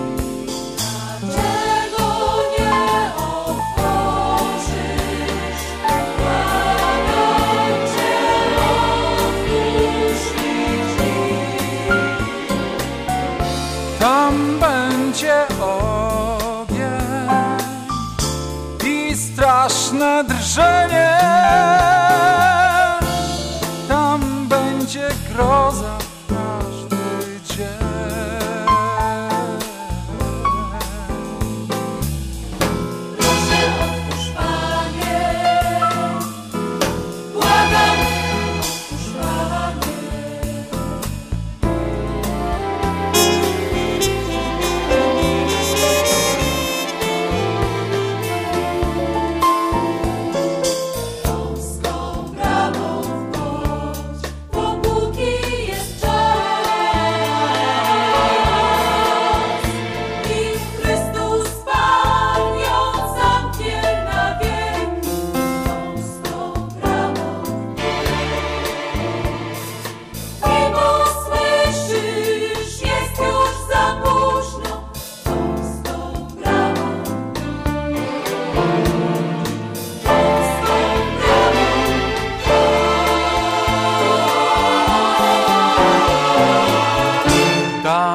Dlaczego nie otworzysz? Błagam cię, otwórz mi drzwi. Tam będzie ogień i straszne drżenie. Tam będzie groza w każdy dzień. Proszę otwórz, Panie,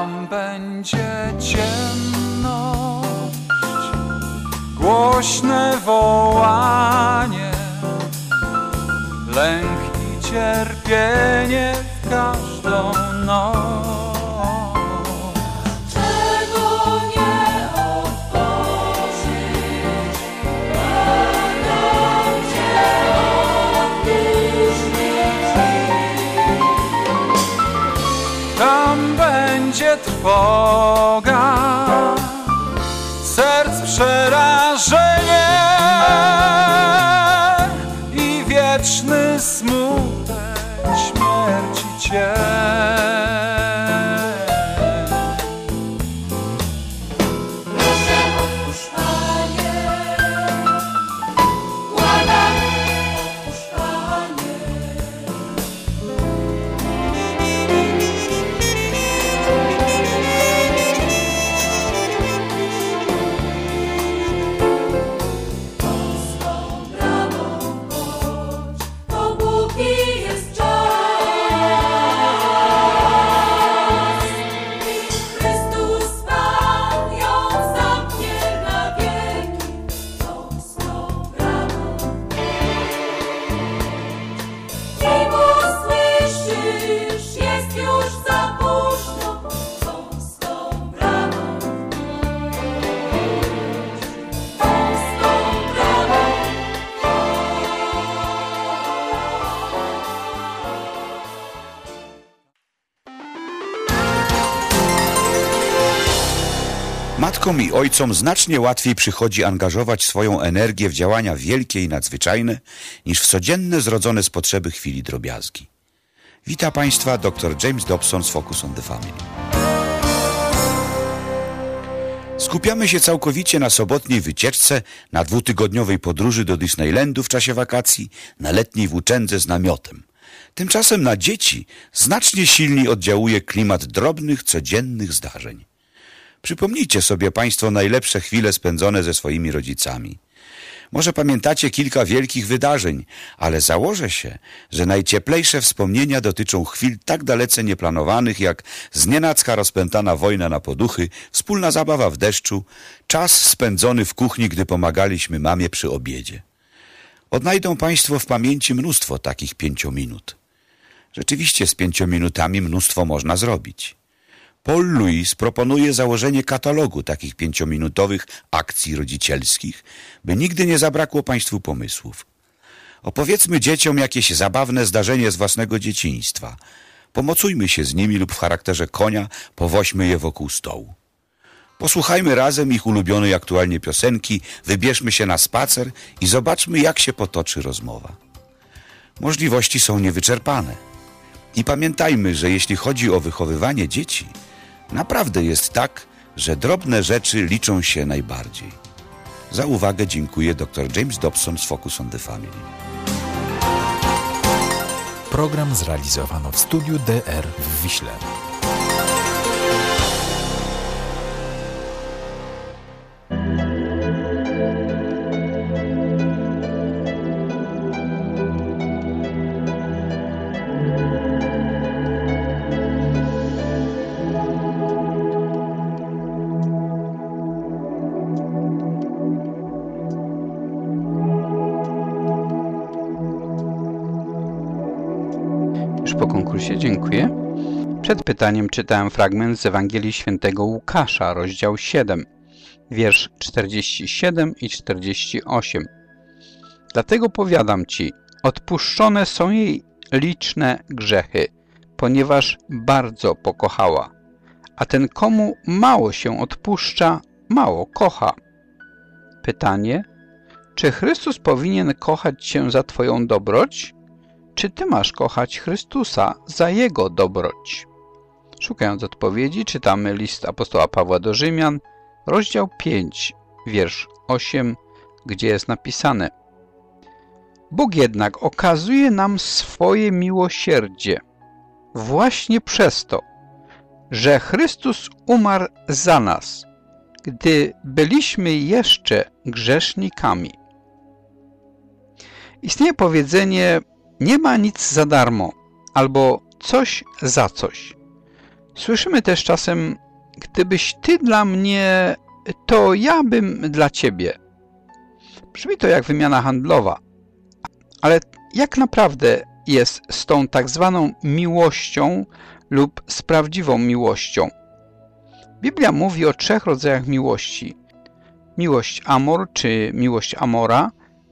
tam będzie ciemność, głośne wołanie, lęk i cierpienie w każdą noc. Tam będzie trwoga, serc przerażenie i wieczny smutek śmierci cień. Matkom i ojcom znacznie łatwiej przychodzi angażować swoją energię w działania wielkie i nadzwyczajne, niż w codzienne zrodzone z potrzeby chwili drobiazgi. Wita Państwa dr James Dobson z Focus on the Family. Skupiamy się całkowicie na sobotniej wycieczce, na 2-tygodniowej podróży do Disneylandu w czasie wakacji, na letniej włóczędze z namiotem. Tymczasem na dzieci znacznie silniej oddziałuje klimat drobnych, codziennych zdarzeń. Przypomnijcie sobie Państwo najlepsze chwile spędzone ze swoimi rodzicami. Może pamiętacie kilka wielkich wydarzeń, ale założę się, że najcieplejsze wspomnienia dotyczą chwil tak dalece nieplanowanych, jak znienacka rozpętana wojna na poduchy, wspólna zabawa w deszczu, czas spędzony w kuchni, gdy pomagaliśmy mamie przy obiedzie. Odnajdą Państwo w pamięci mnóstwo takich 5 minut. Rzeczywiście z 5 minutami mnóstwo można zrobić. Paul Lewis proponuje założenie katalogu takich 5-minutowych akcji rodzicielskich, by nigdy nie zabrakło Państwu pomysłów. Opowiedzmy dzieciom jakieś zabawne zdarzenie z własnego dzieciństwa. Pomocujmy się z nimi lub w charakterze konia powoźmy je wokół stołu. Posłuchajmy razem ich ulubionej aktualnie piosenki, wybierzmy się na spacer i zobaczmy, jak się potoczy rozmowa. Możliwości są niewyczerpane. I pamiętajmy, że jeśli chodzi o wychowywanie dzieci, naprawdę jest tak, że drobne rzeczy liczą się najbardziej. Za uwagę dziękuję dr James Dobson z Focus on the Family. Program zrealizowano w studiu DR w Wiśle. Po konkursie dziękuję. Przed pytaniem czytałem fragment z Ewangelii Świętego Łukasza, rozdział 7, wiersz 47 i 48. Dlatego powiadam Ci, odpuszczone są jej liczne grzechy, ponieważ bardzo pokochała. A ten, komu mało się odpuszcza, mało kocha. Pytanie: czy Chrystus powinien kochać Cię za Twoją dobroć? Czy Ty masz kochać Chrystusa za Jego dobroć? Szukając odpowiedzi, czytamy list apostoła Pawła do Rzymian, rozdział 5, wiersz 8, gdzie jest napisane: Bóg jednak okazuje nam swoje miłosierdzie właśnie przez to, że Chrystus umarł za nas, gdy byliśmy jeszcze grzesznikami. Istnieje powiedzenie: nie ma nic za darmo, albo coś za coś. Słyszymy też czasem: gdybyś ty dla mnie, to ja bym dla ciebie. Brzmi to jak wymiana handlowa. Ale jak naprawdę jest z tą tak zwaną miłością lub z prawdziwą miłością? Biblia mówi o 3 rodzajach miłości. Miłość amor czy miłość amora.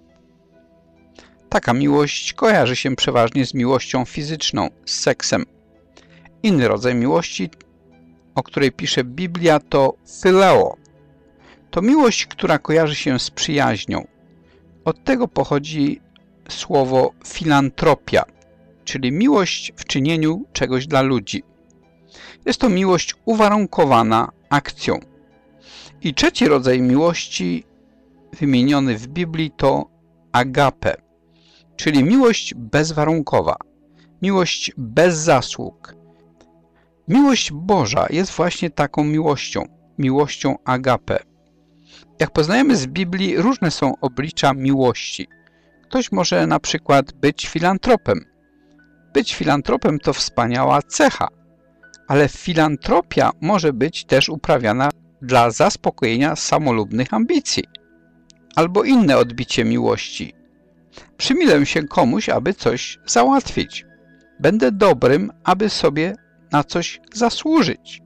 Taka miłość kojarzy się przeważnie z miłością fizyczną, z seksem. Inny rodzaj miłości, o której pisze Biblia, to phileo. To miłość, która kojarzy się z przyjaźnią. Od tego pochodzi słowo filantropia, czyli miłość w czynieniu czegoś dla ludzi. Jest to miłość uwarunkowana akcją. I 3 rodzaj miłości wymieniony w Biblii to agape, czyli miłość bezwarunkowa, miłość bez zasług. Miłość Boża jest właśnie taką miłością agape. Jak poznajemy z Biblii, różne są oblicza miłości. Ktoś może na przykład być filantropem. Być filantropem to wspaniała cecha, ale filantropia może być też uprawiana dla zaspokojenia samolubnych ambicji. Albo inne odbicie miłości. Przymilę się komuś, aby coś załatwić. Będę dobrym, aby sobie na coś zasłużyć.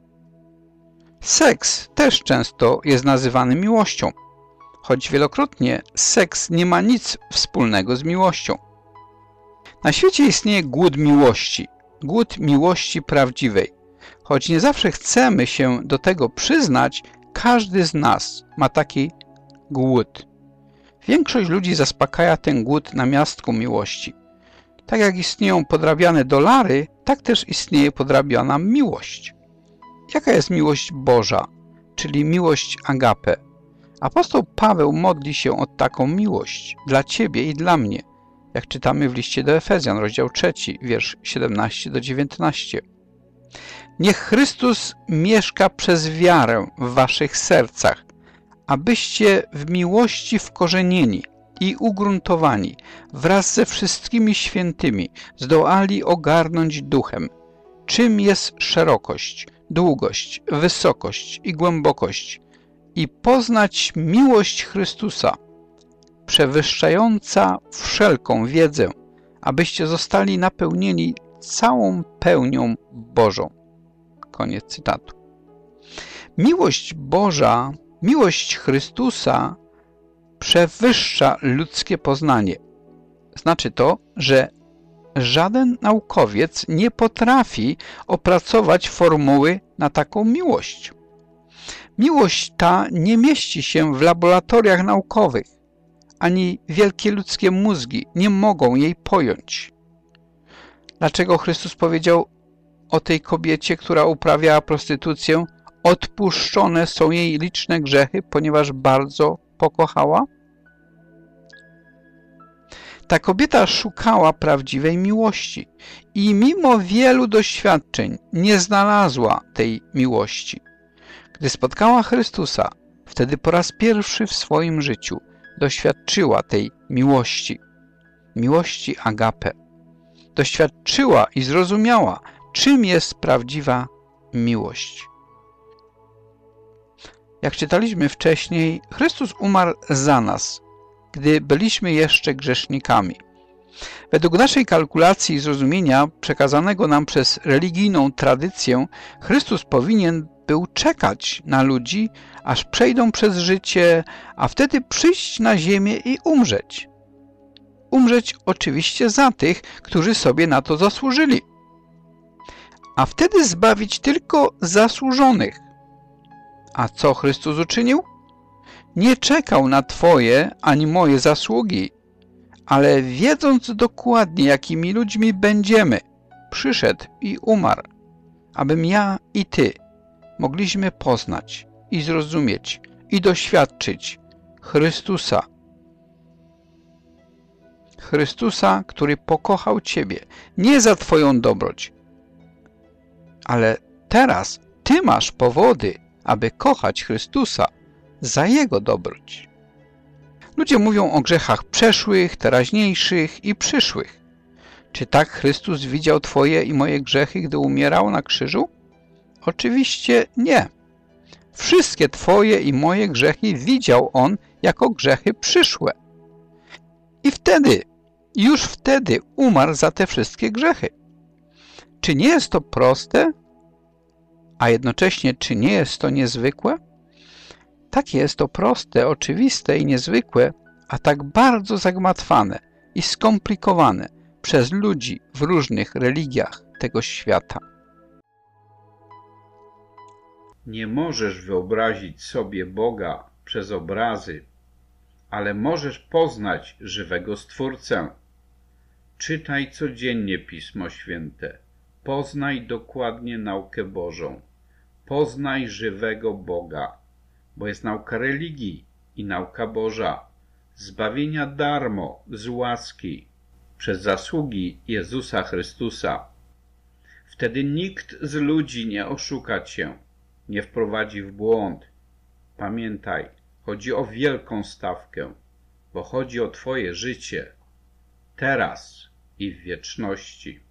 Seks też często jest nazywany miłością, choć wielokrotnie seks nie ma nic wspólnego z miłością. Na świecie istnieje głód miłości prawdziwej. Choć nie zawsze chcemy się do tego przyznać, każdy z nas ma taki głód. Większość ludzi zaspokaja ten głód na miastku miłości. Tak jak istnieją podrabiane dolary, tak też istnieje podrabiana miłość. Jaka jest miłość Boża, czyli miłość agape? Apostoł Paweł modli się o taką miłość dla ciebie i dla mnie, jak czytamy w liście do Efezjan, rozdział 3, wiersz 17-19. Niech Chrystus mieszka przez wiarę w waszych sercach, abyście w miłości wkorzenieni i ugruntowani wraz ze wszystkimi świętymi zdołali ogarnąć duchem, czym jest szerokość, długość, wysokość i głębokość i poznać miłość Chrystusa, przewyższająca wszelką wiedzę, abyście zostali napełnieni całą pełnią Bożą. Koniec cytatu. Miłość Boża, miłość Chrystusa przewyższa ludzkie poznanie. Znaczy to, że żaden naukowiec nie potrafi opracować formuły na taką miłość. Miłość ta nie mieści się w laboratoriach naukowych, ani wielkie ludzkie mózgi nie mogą jej pojąć. Dlaczego Chrystus powiedział o tej kobiecie, która uprawiała prostytucję: odpuszczone są jej liczne grzechy, ponieważ bardzo pokochała? Ta kobieta szukała prawdziwej miłości i mimo wielu doświadczeń nie znalazła tej miłości. Gdy spotkała Chrystusa, wtedy po raz pierwszy w swoim życiu doświadczyła tej miłości agape. Doświadczyła i zrozumiała, czym jest prawdziwa miłość. Jak czytaliśmy wcześniej, Chrystus umarł za nas, gdy byliśmy jeszcze grzesznikami. Według naszej kalkulacji i zrozumienia przekazanego nam przez religijną tradycję, Chrystus powinien był czekać na ludzi, aż przejdą przez życie, a wtedy przyjść na ziemię i umrzeć. Umrzeć oczywiście za tych, którzy sobie na to zasłużyli. A wtedy zbawić tylko zasłużonych. A co Chrystus uczynił? Nie czekał na twoje ani moje zasługi, ale wiedząc dokładnie, jakimi ludźmi będziemy, przyszedł i umarł, abym ja i ty mogliśmy poznać i zrozumieć i doświadczyć Chrystusa. Chrystusa, który pokochał ciebie nie za twoją dobroć, ale teraz ty masz powody, aby kochać Chrystusa za Jego dobroć. Ludzie mówią o grzechach przeszłych, teraźniejszych i przyszłych. Czy tak Chrystus widział twoje i moje grzechy, gdy umierał na krzyżu? Oczywiście nie. Wszystkie Twoje i moje grzechy widział On jako grzechy przyszłe. I wtedy, już wtedy umarł za te wszystkie grzechy. Czy nie jest to proste, a jednocześnie czy nie jest to niezwykłe? Tak, jest to proste, oczywiste i niezwykłe, a tak bardzo zagmatwane i skomplikowane przez ludzi w różnych religiach tego świata. Nie możesz wyobrazić sobie Boga przez obrazy, ale możesz poznać żywego Stwórcę. Czytaj codziennie Pismo Święte. Poznaj dokładnie naukę Bożą. Poznaj żywego Boga, bo jest nauka religii i nauka Boża, zbawienia darmo, z łaski, przez zasługi Jezusa Chrystusa. Wtedy nikt z ludzi nie oszuka cię, nie wprowadzi w błąd. Pamiętaj, chodzi o wielką stawkę, bo chodzi o twoje życie, teraz i w wieczności.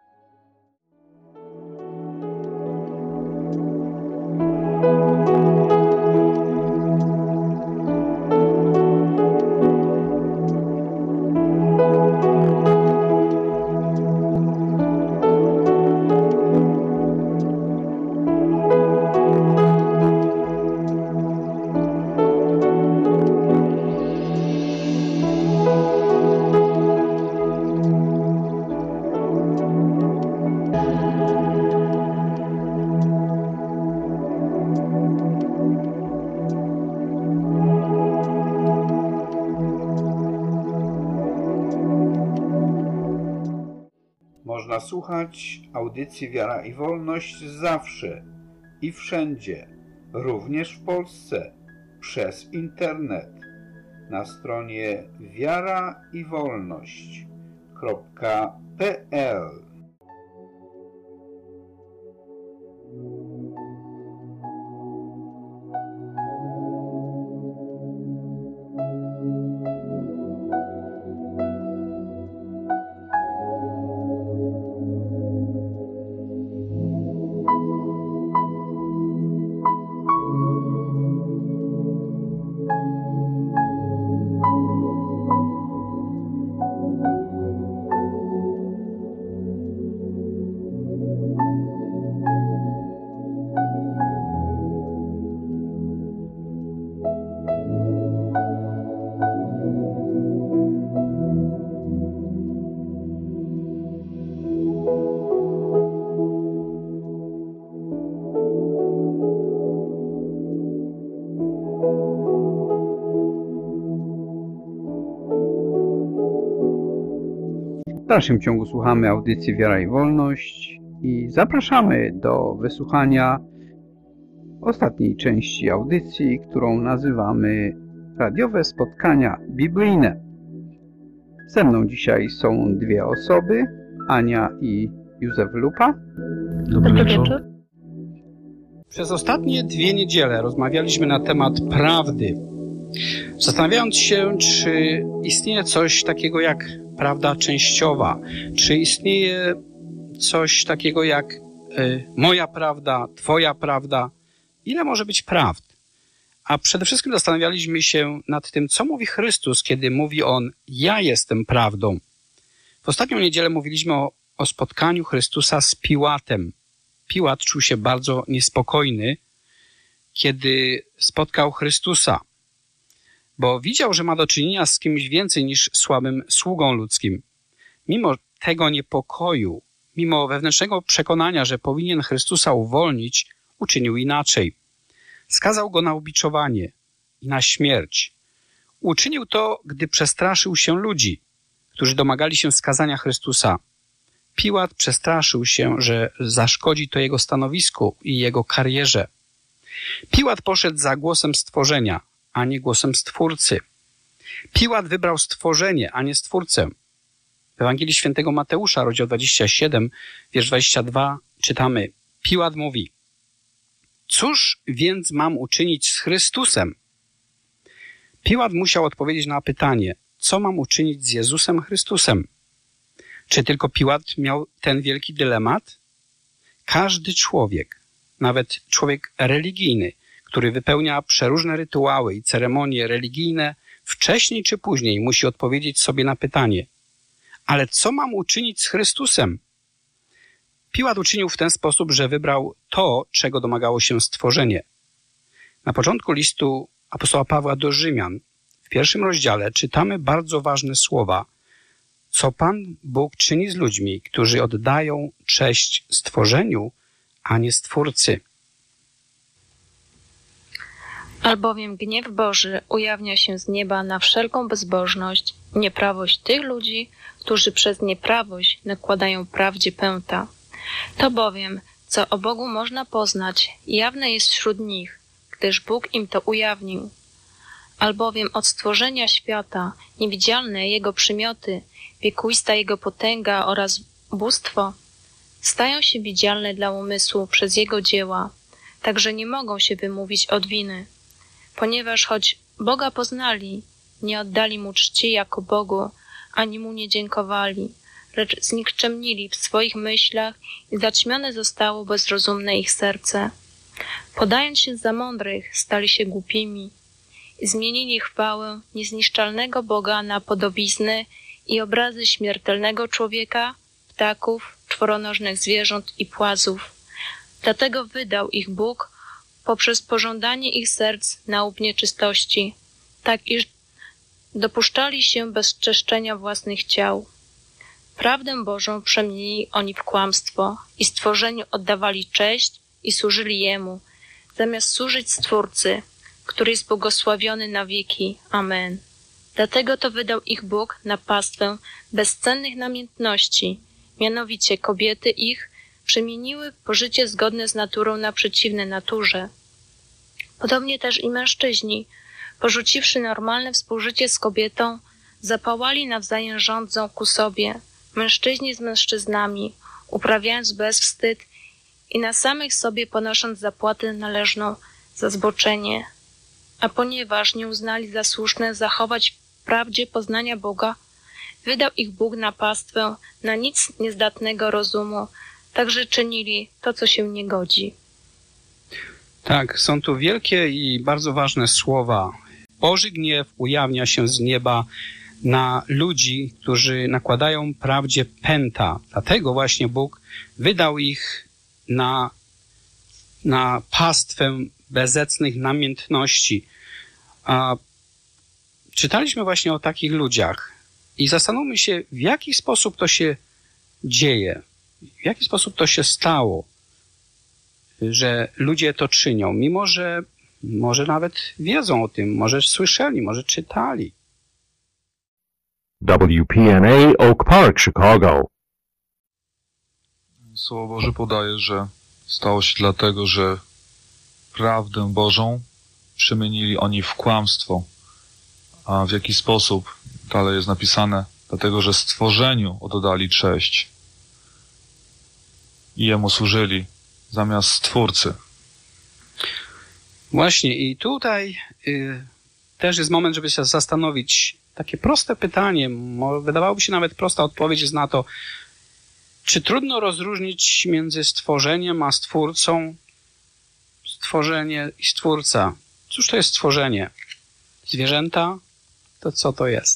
Można słuchać audycji Wiara i Wolność zawsze i wszędzie, również w Polsce, przez internet, na stronie wiaraiwolność.pl. W dalszym ciągu słuchamy audycji Wiara i Wolność i zapraszamy do wysłuchania ostatniej części audycji, którą nazywamy Radiowe Spotkania Biblijne. Ze mną dzisiaj są dwie osoby, Ania i Józef Lupa. Dobry wieczór. Przez ostatnie 2 niedziele rozmawialiśmy na temat prawdy, zastanawiając się, czy istnieje coś takiego jak prawda częściowa, czy istnieje coś takiego jak moja prawda, twoja prawda, ile może być prawd. A przede wszystkim zastanawialiśmy się nad tym, co mówi Chrystus, kiedy mówi On, ja jestem prawdą. W ostatnią niedzielę mówiliśmy o spotkaniu Chrystusa z Piłatem. Piłat czuł się bardzo niespokojny, kiedy spotkał Chrystusa, bo widział, że ma do czynienia z kimś więcej niż słabym sługą ludzkim. Mimo tego niepokoju, mimo wewnętrznego przekonania, że powinien Chrystusa uwolnić, uczynił inaczej. Skazał go na ubiczowanie i na śmierć. Uczynił to, gdy przestraszył się ludzi, którzy domagali się skazania Chrystusa. Piłat przestraszył się, że zaszkodzi to jego stanowisku i jego karierze. Piłat poszedł za głosem stworzenia, a nie głosem Stwórcy. Piłat wybrał stworzenie, a nie Stwórcę. W Ewangelii Świętego Mateusza, rozdział 27, wiersz 22, czytamy: Piłat mówi: cóż więc mam uczynić z Chrystusem? Piłat musiał odpowiedzieć na pytanie, co mam uczynić z Jezusem Chrystusem? Czy tylko Piłat miał ten wielki dylemat? Każdy człowiek nawet człowiek religijny, który wypełnia przeróżne rytuały i ceremonie religijne, wcześniej czy później musi odpowiedzieć sobie na pytanie: ale co mam uczynić z Chrystusem? Piłat uczynił w ten sposób, że wybrał to, czego domagało się stworzenie. Na początku listu apostoła Pawła do Rzymian, w 1 rozdziale, czytamy bardzo ważne słowa: co Pan Bóg czyni z ludźmi, którzy oddają cześć stworzeniu, a nie Stwórcy. Albowiem gniew Boży ujawnia się z nieba na wszelką bezbożność, nieprawość tych ludzi, którzy przez nieprawość nakładają prawdzie pęta. To bowiem, co o Bogu można poznać, jawne jest wśród nich, gdyż Bóg im to ujawnił. Albowiem od stworzenia świata niewidzialne Jego przymioty, wiekuista Jego potęga oraz bóstwo stają się widzialne dla umysłu przez Jego dzieła, także nie mogą się wymówić od winy. Ponieważ choć Boga poznali, nie oddali Mu czci jako Bogu, ani Mu nie dziękowali, lecz znikczemnili w swoich myślach i zaćmione zostało bezrozumne ich serce. Podając się za mądrych, stali się głupimi i zmienili chwałę niezniszczalnego Boga na podobizny i obrazy śmiertelnego człowieka, ptaków, czworonożnych zwierząt i płazów. Dlatego wydał ich Bóg poprzez pożądanie ich serc na łup nieczystości, tak iż dopuszczali się bezczeszczenia własnych ciał. Prawdę Bożą przemienili oni w kłamstwo i stworzeniu oddawali cześć i służyli Jemu, zamiast służyć Stwórcy, który jest błogosławiony na wieki. Amen. Dlatego to wydał ich Bóg na pastwę bezcennych namiętności, mianowicie kobiety ich przemieniły pożycie zgodne z naturą na przeciwne naturze. Podobnie też i mężczyźni, porzuciwszy normalne współżycie z kobietą, zapałali nawzajem rządzą ku sobie, mężczyźni z mężczyznami, uprawiając bezwstyd i na samych sobie ponosząc zapłatę należną za zboczenie. A ponieważ nie uznali za słuszne zachować w prawdzie poznania Boga, wydał ich Bóg na pastwę na nic niezdatnego rozumu, także czynili to, co się nie godzi. Tak, są tu wielkie i bardzo ważne słowa. Boży gniew ujawnia się z nieba na ludzi, którzy nakładają prawdzie pęta. Dlatego właśnie Bóg wydał ich na pastwę bezecnych namiętności. A czytaliśmy właśnie o takich ludziach i zastanówmy się, w jaki sposób to się dzieje, w jaki sposób to się stało, że ludzie to czynią, mimo że może nawet wiedzą o tym, może słyszeli, może czytali. WPNA Oak Park, Chicago. Słowo Boże podaje, że stało się dlatego, że prawdę Bożą przemienili oni w kłamstwo. A w jaki sposób? Dalej jest napisane, dlatego, że stworzeniu oddali cześć i Jemu służyli zamiast Stwórcy. Właśnie i tutaj też jest moment, żeby się zastanowić. Takie proste pytanie, wydawałoby się nawet prosta odpowiedź jest na to, czy trudno rozróżnić między stworzeniem a Stwórcą? Stworzenie i Stwórca. Cóż to jest stworzenie? Zwierzęta? To co to jest?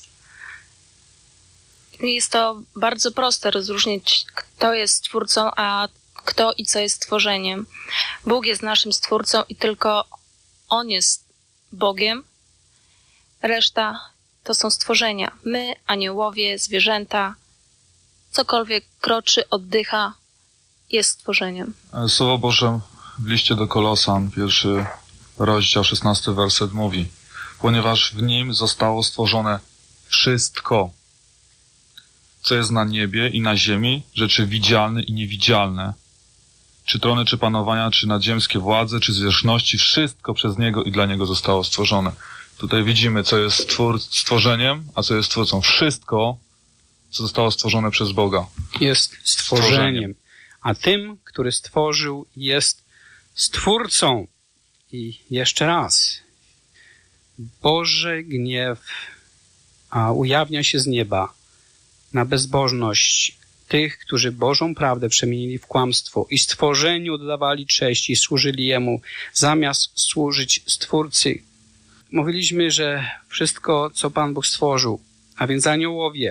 Jest to bardzo proste rozróżnić, kto jest Stwórcą, a kto i co jest stworzeniem. Bóg jest naszym Stwórcą i tylko On jest Bogiem. Reszta to są stworzenia. My, aniołowie, zwierzęta, cokolwiek kroczy, oddycha, jest stworzeniem. Słowo Boże w liście do Kolosan, 1 rozdział, 16 werset mówi: ponieważ w Nim zostało stworzone wszystko, co jest na niebie i na ziemi, rzeczy widzialne i niewidzialne, czy trony, czy panowania, czy nadziemskie władze, czy zwierzchności, wszystko przez Niego i dla Niego zostało stworzone. Tutaj widzimy, co jest stworzeniem, a co jest Stwórcą. Wszystko, co zostało stworzone przez Boga, jest stworzeniem. A tym, który stworzył, jest Stwórcą. I jeszcze raz. Boży gniew ujawnia się z nieba na bezbożność tych, którzy Bożą prawdę przemienili w kłamstwo i stworzeniu oddawali cześć i służyli Jemu, zamiast służyć Stwórcy. Mówiliśmy, że wszystko, co Pan Bóg stworzył, a więc aniołowie,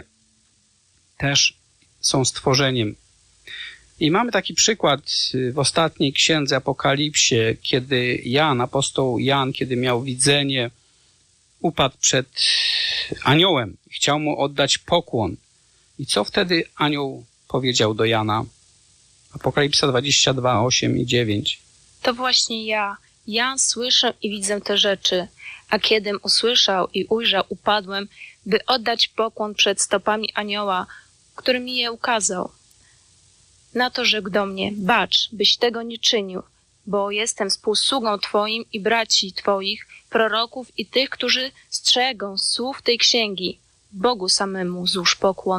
też są stworzeniem. I mamy taki przykład w ostatniej księdze Apokalipsie, kiedy apostoł Jan, kiedy miał widzenie, upadł przed aniołem i chciał mu oddać pokłon. I co wtedy anioł powiedział do Jana? Apokalipsa 22, 8 i 9. To właśnie ja, Jan, słyszę i widzę te rzeczy, a kiedym usłyszał i ujrzał, upadłem, by oddać pokłon przed stopami anioła, który mi je ukazał. Na to rzekł do mnie: bacz, byś tego nie czynił, bo jestem współsługą Twoim i braci Twoich, proroków i tych, którzy strzegą słów tej księgi. Bogu samemu złóż pokłon.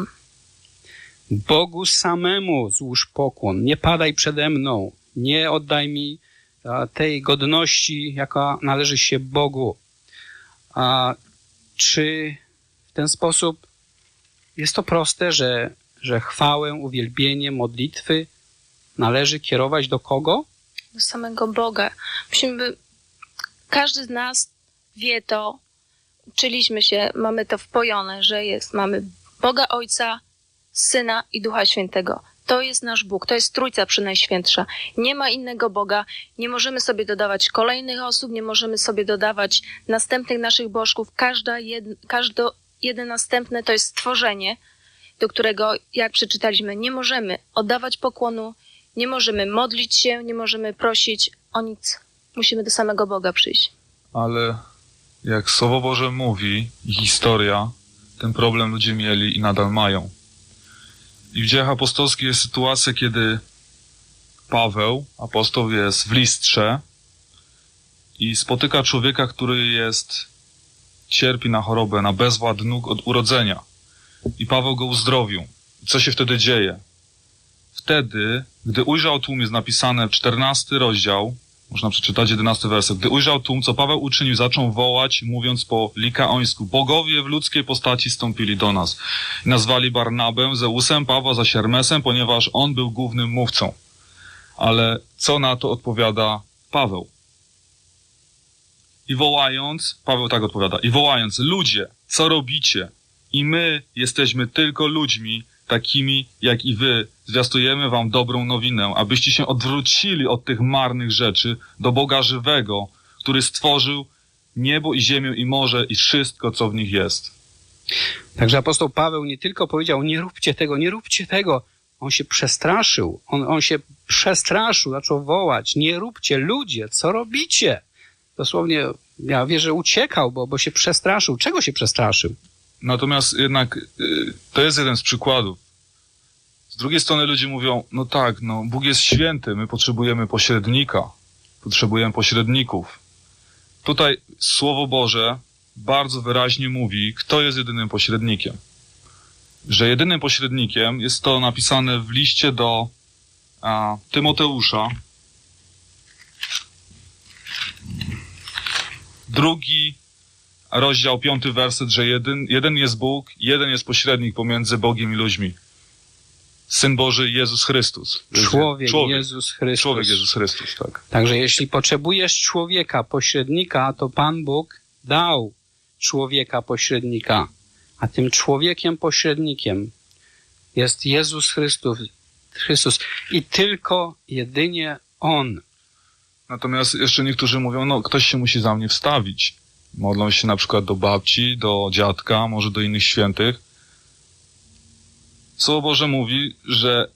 Bogu samemu złóż pokłon. Nie padaj przede mną. Nie oddaj mi tej godności, jaka należy się Bogu. A czy w ten sposób jest to proste, że chwałę, uwielbienie, modlitwy należy kierować do kogo? Do samego Boga. Każdy z nas wie to, uczyliśmy się, mamy to wpojone, że mamy Boga Ojca, Syna i Ducha Świętego. To jest nasz Bóg, to jest Trójca Przenajświętsza. Nie ma innego Boga, nie możemy sobie dodawać kolejnych osób, nie możemy sobie dodawać następnych naszych bożków. Każde jeden następne to jest stworzenie, do którego, jak przeczytaliśmy, nie możemy oddawać pokłonu, nie możemy modlić się, nie możemy prosić o nic. Musimy do samego Boga przyjść. Ale jak Słowo Boże mówi i historia, ten problem ludzie mieli i nadal mają. I w Dziejach Apostolskich jest sytuacja, kiedy Paweł, apostoł, jest w Listrze i spotyka człowieka, który cierpi na chorobę, na bezwład nóg od urodzenia. I Paweł go uzdrowił. Co się wtedy dzieje? Wtedy, gdy ujrzał tłum, jest napisane 14 rozdział, można przeczytać 11 werset. Gdy ujrzał tłum, co Paweł uczynił, zaczął wołać, mówiąc po likaońsku: bogowie w ludzkiej postaci stąpili do nas. I nazwali Barnabę Zeusem, Pawła zaś Hermesem, ponieważ on był głównym mówcą. Ale co na to odpowiada Paweł? Paweł tak odpowiada: i wołając: ludzie, co robicie? I my jesteśmy tylko ludźmi, takimi jak i wy. Zwiastujemy wam dobrą nowinę, abyście się odwrócili od tych marnych rzeczy do Boga żywego, który stworzył niebo i ziemię i morze i wszystko, co w nich jest. Także apostoł Paweł nie tylko powiedział: nie róbcie tego, nie róbcie tego. On się przestraszył. On się przestraszył, zaczął wołać: nie róbcie, ludzie, co robicie? Dosłownie, ja wierzę, że uciekał, bo się przestraszył. Czego się przestraszył? Natomiast jednak to jest jeden z przykładów. Z drugiej strony ludzie mówią: no tak, Bóg jest święty, my potrzebujemy pośrednika, potrzebujemy pośredników. Tutaj Słowo Boże bardzo wyraźnie mówi, kto jest jedynym pośrednikiem. Że jedynym pośrednikiem jest to napisane w liście do Tymoteusza, 2 rozdział 5 werset, że jeden jest Bóg, jeden jest pośrednik pomiędzy Bogiem i ludźmi. Syn Boży Jezus Chrystus. Człowiek Jezus Chrystus. Człowiek Jezus Chrystus, tak. Także jeśli potrzebujesz człowieka, pośrednika, to Pan Bóg dał człowieka pośrednika. A tym człowiekiem pośrednikiem jest Jezus Chrystus. I tylko, jedynie On. Natomiast jeszcze niektórzy mówią: ktoś się musi za mnie wstawić. Modlą się na przykład do babci, do dziadka, może do innych świętych. Słowo Boże mówi, że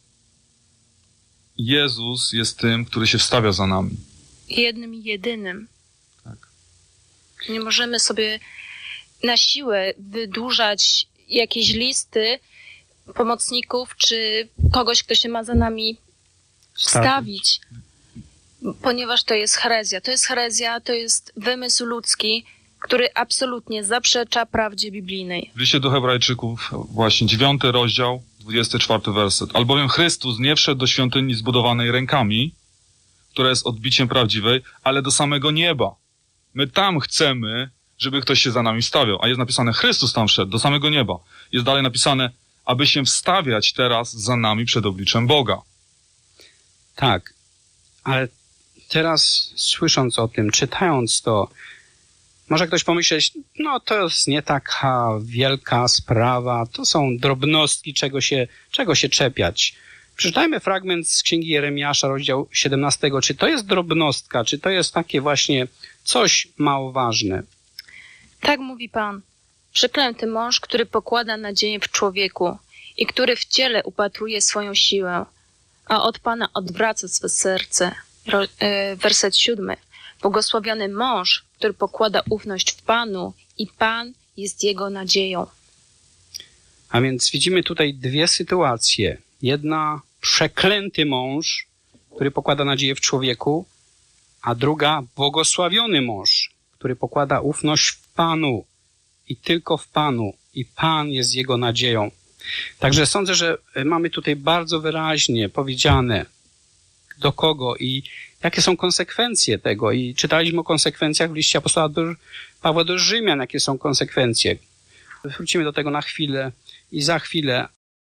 Jezus jest tym, który się wstawia za nami. Jednym i jedynym. Tak. Nie możemy sobie na siłę wydłużać jakieś listy pomocników, czy kogoś, kto się ma za nami wstawić. Ponieważ to jest herezja. To jest wymysł ludzki, który absolutnie zaprzecza prawdzie biblijnej. W liście do Hebrajczyków, właśnie 9 rozdział, 24 werset. Albowiem Chrystus nie wszedł do świątyni zbudowanej rękami, która jest odbiciem prawdziwej, ale do samego nieba. My tam chcemy, żeby ktoś się za nami stawiał. A jest napisane: Chrystus tam wszedł, do samego nieba. Jest dalej napisane: aby się wstawiać teraz za nami przed obliczem Boga. Tak, ale teraz słysząc o tym, czytając to, może ktoś pomyśleć, no to jest nie taka wielka sprawa, to są drobnostki, czego się czepiać. Przeczytajmy fragment z Księgi Jeremiasza, rozdział 17. Czy to jest drobnostka, czy to jest takie właśnie coś mało ważne? Tak mówi Pan. Przeklęty mąż, który pokłada nadzieję w człowieku i który w ciele upatruje swoją siłę, a od Pana odwraca swe serce. Werset 7. Błogosławiony mąż, który pokłada ufność w Panu i Pan jest jego nadzieją. A więc widzimy tutaj dwie sytuacje. Jedna, przeklęty mąż, który pokłada nadzieję w człowieku, a druga, błogosławiony mąż, który pokłada ufność w Panu i tylko w Panu i Pan jest jego nadzieją. Także sądzę, że mamy tutaj bardzo wyraźnie powiedziane, do kogo i jakie są konsekwencje tego. I czytaliśmy o konsekwencjach w liście apostoła Pawła do Rzymian, jakie są konsekwencje. Wrócimy do tego na chwilę i za chwilę.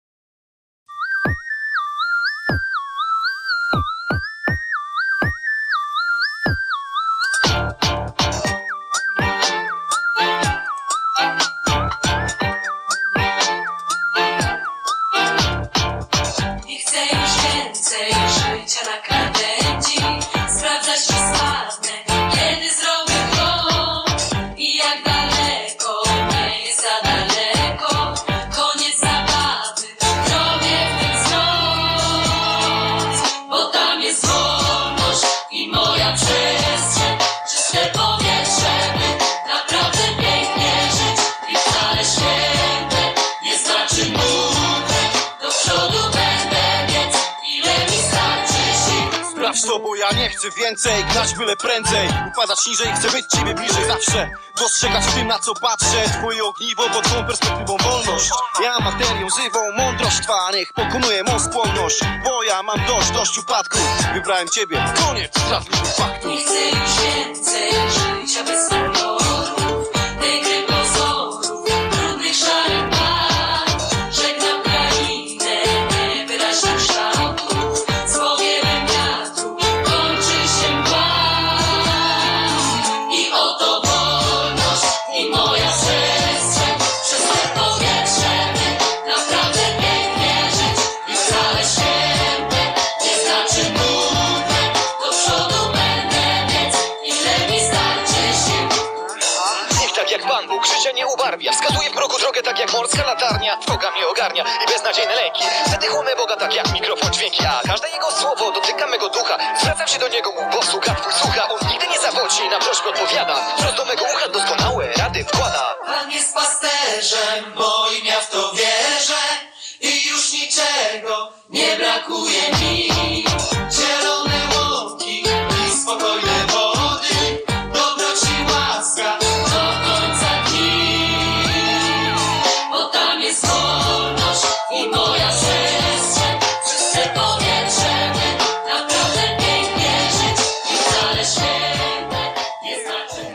Bo ja nie chcę więcej, grać byle prędzej, upadać niżej, chcę być ciebie bliżej zawsze, dostrzegać w tym na co patrzę, twoje ogniwo pod tą perspektywą wolność. Ja materią żywą, mądrość twa, niech pokonuje mą skłonność, bo ja mam dość upadków, wybrałem ciebie, koniec żadnych faktów. Nie chcę już więcej życia bez kolorów, tej gry pozorów, brudnych szarych barw, żegnam krainę niewyraźnych kształtów, z powiewem wiatru kończy się mgła. I oto wolność i moja przestrzeń, przez te powietrze naprawdę pięknie żyć i wcale święte nie znaczy nudne, do przodu będę biec, ile mi starczy sił. Niech tak jak Pan Bóg życia nie ubarwia, wskazuje w mroku drogę tak jak morska latarnia, trwoga mnie ogarnia i beznadziejne lęki, wtedy chłonę Boga tak jak mikrofon dźwięki, a każde jego słowo dotyka mego ducha, zwracam się do niego, bo słucha twój słucha, on nigdy nie zawodzi, na prośbę odpowiada, wprost do mego ucha doskonałe rady wkłada. Pan jest pasterzem moim, ja w to wierzę i już niczego nie brakuje mi. Zielone łąki i spokojne wody, dobroć i łaska do końca dni. Bo tam jest wolność i moja przestrzeń, przez te powietrze naprawdę pięknie żyć i wcale święte nie znaczy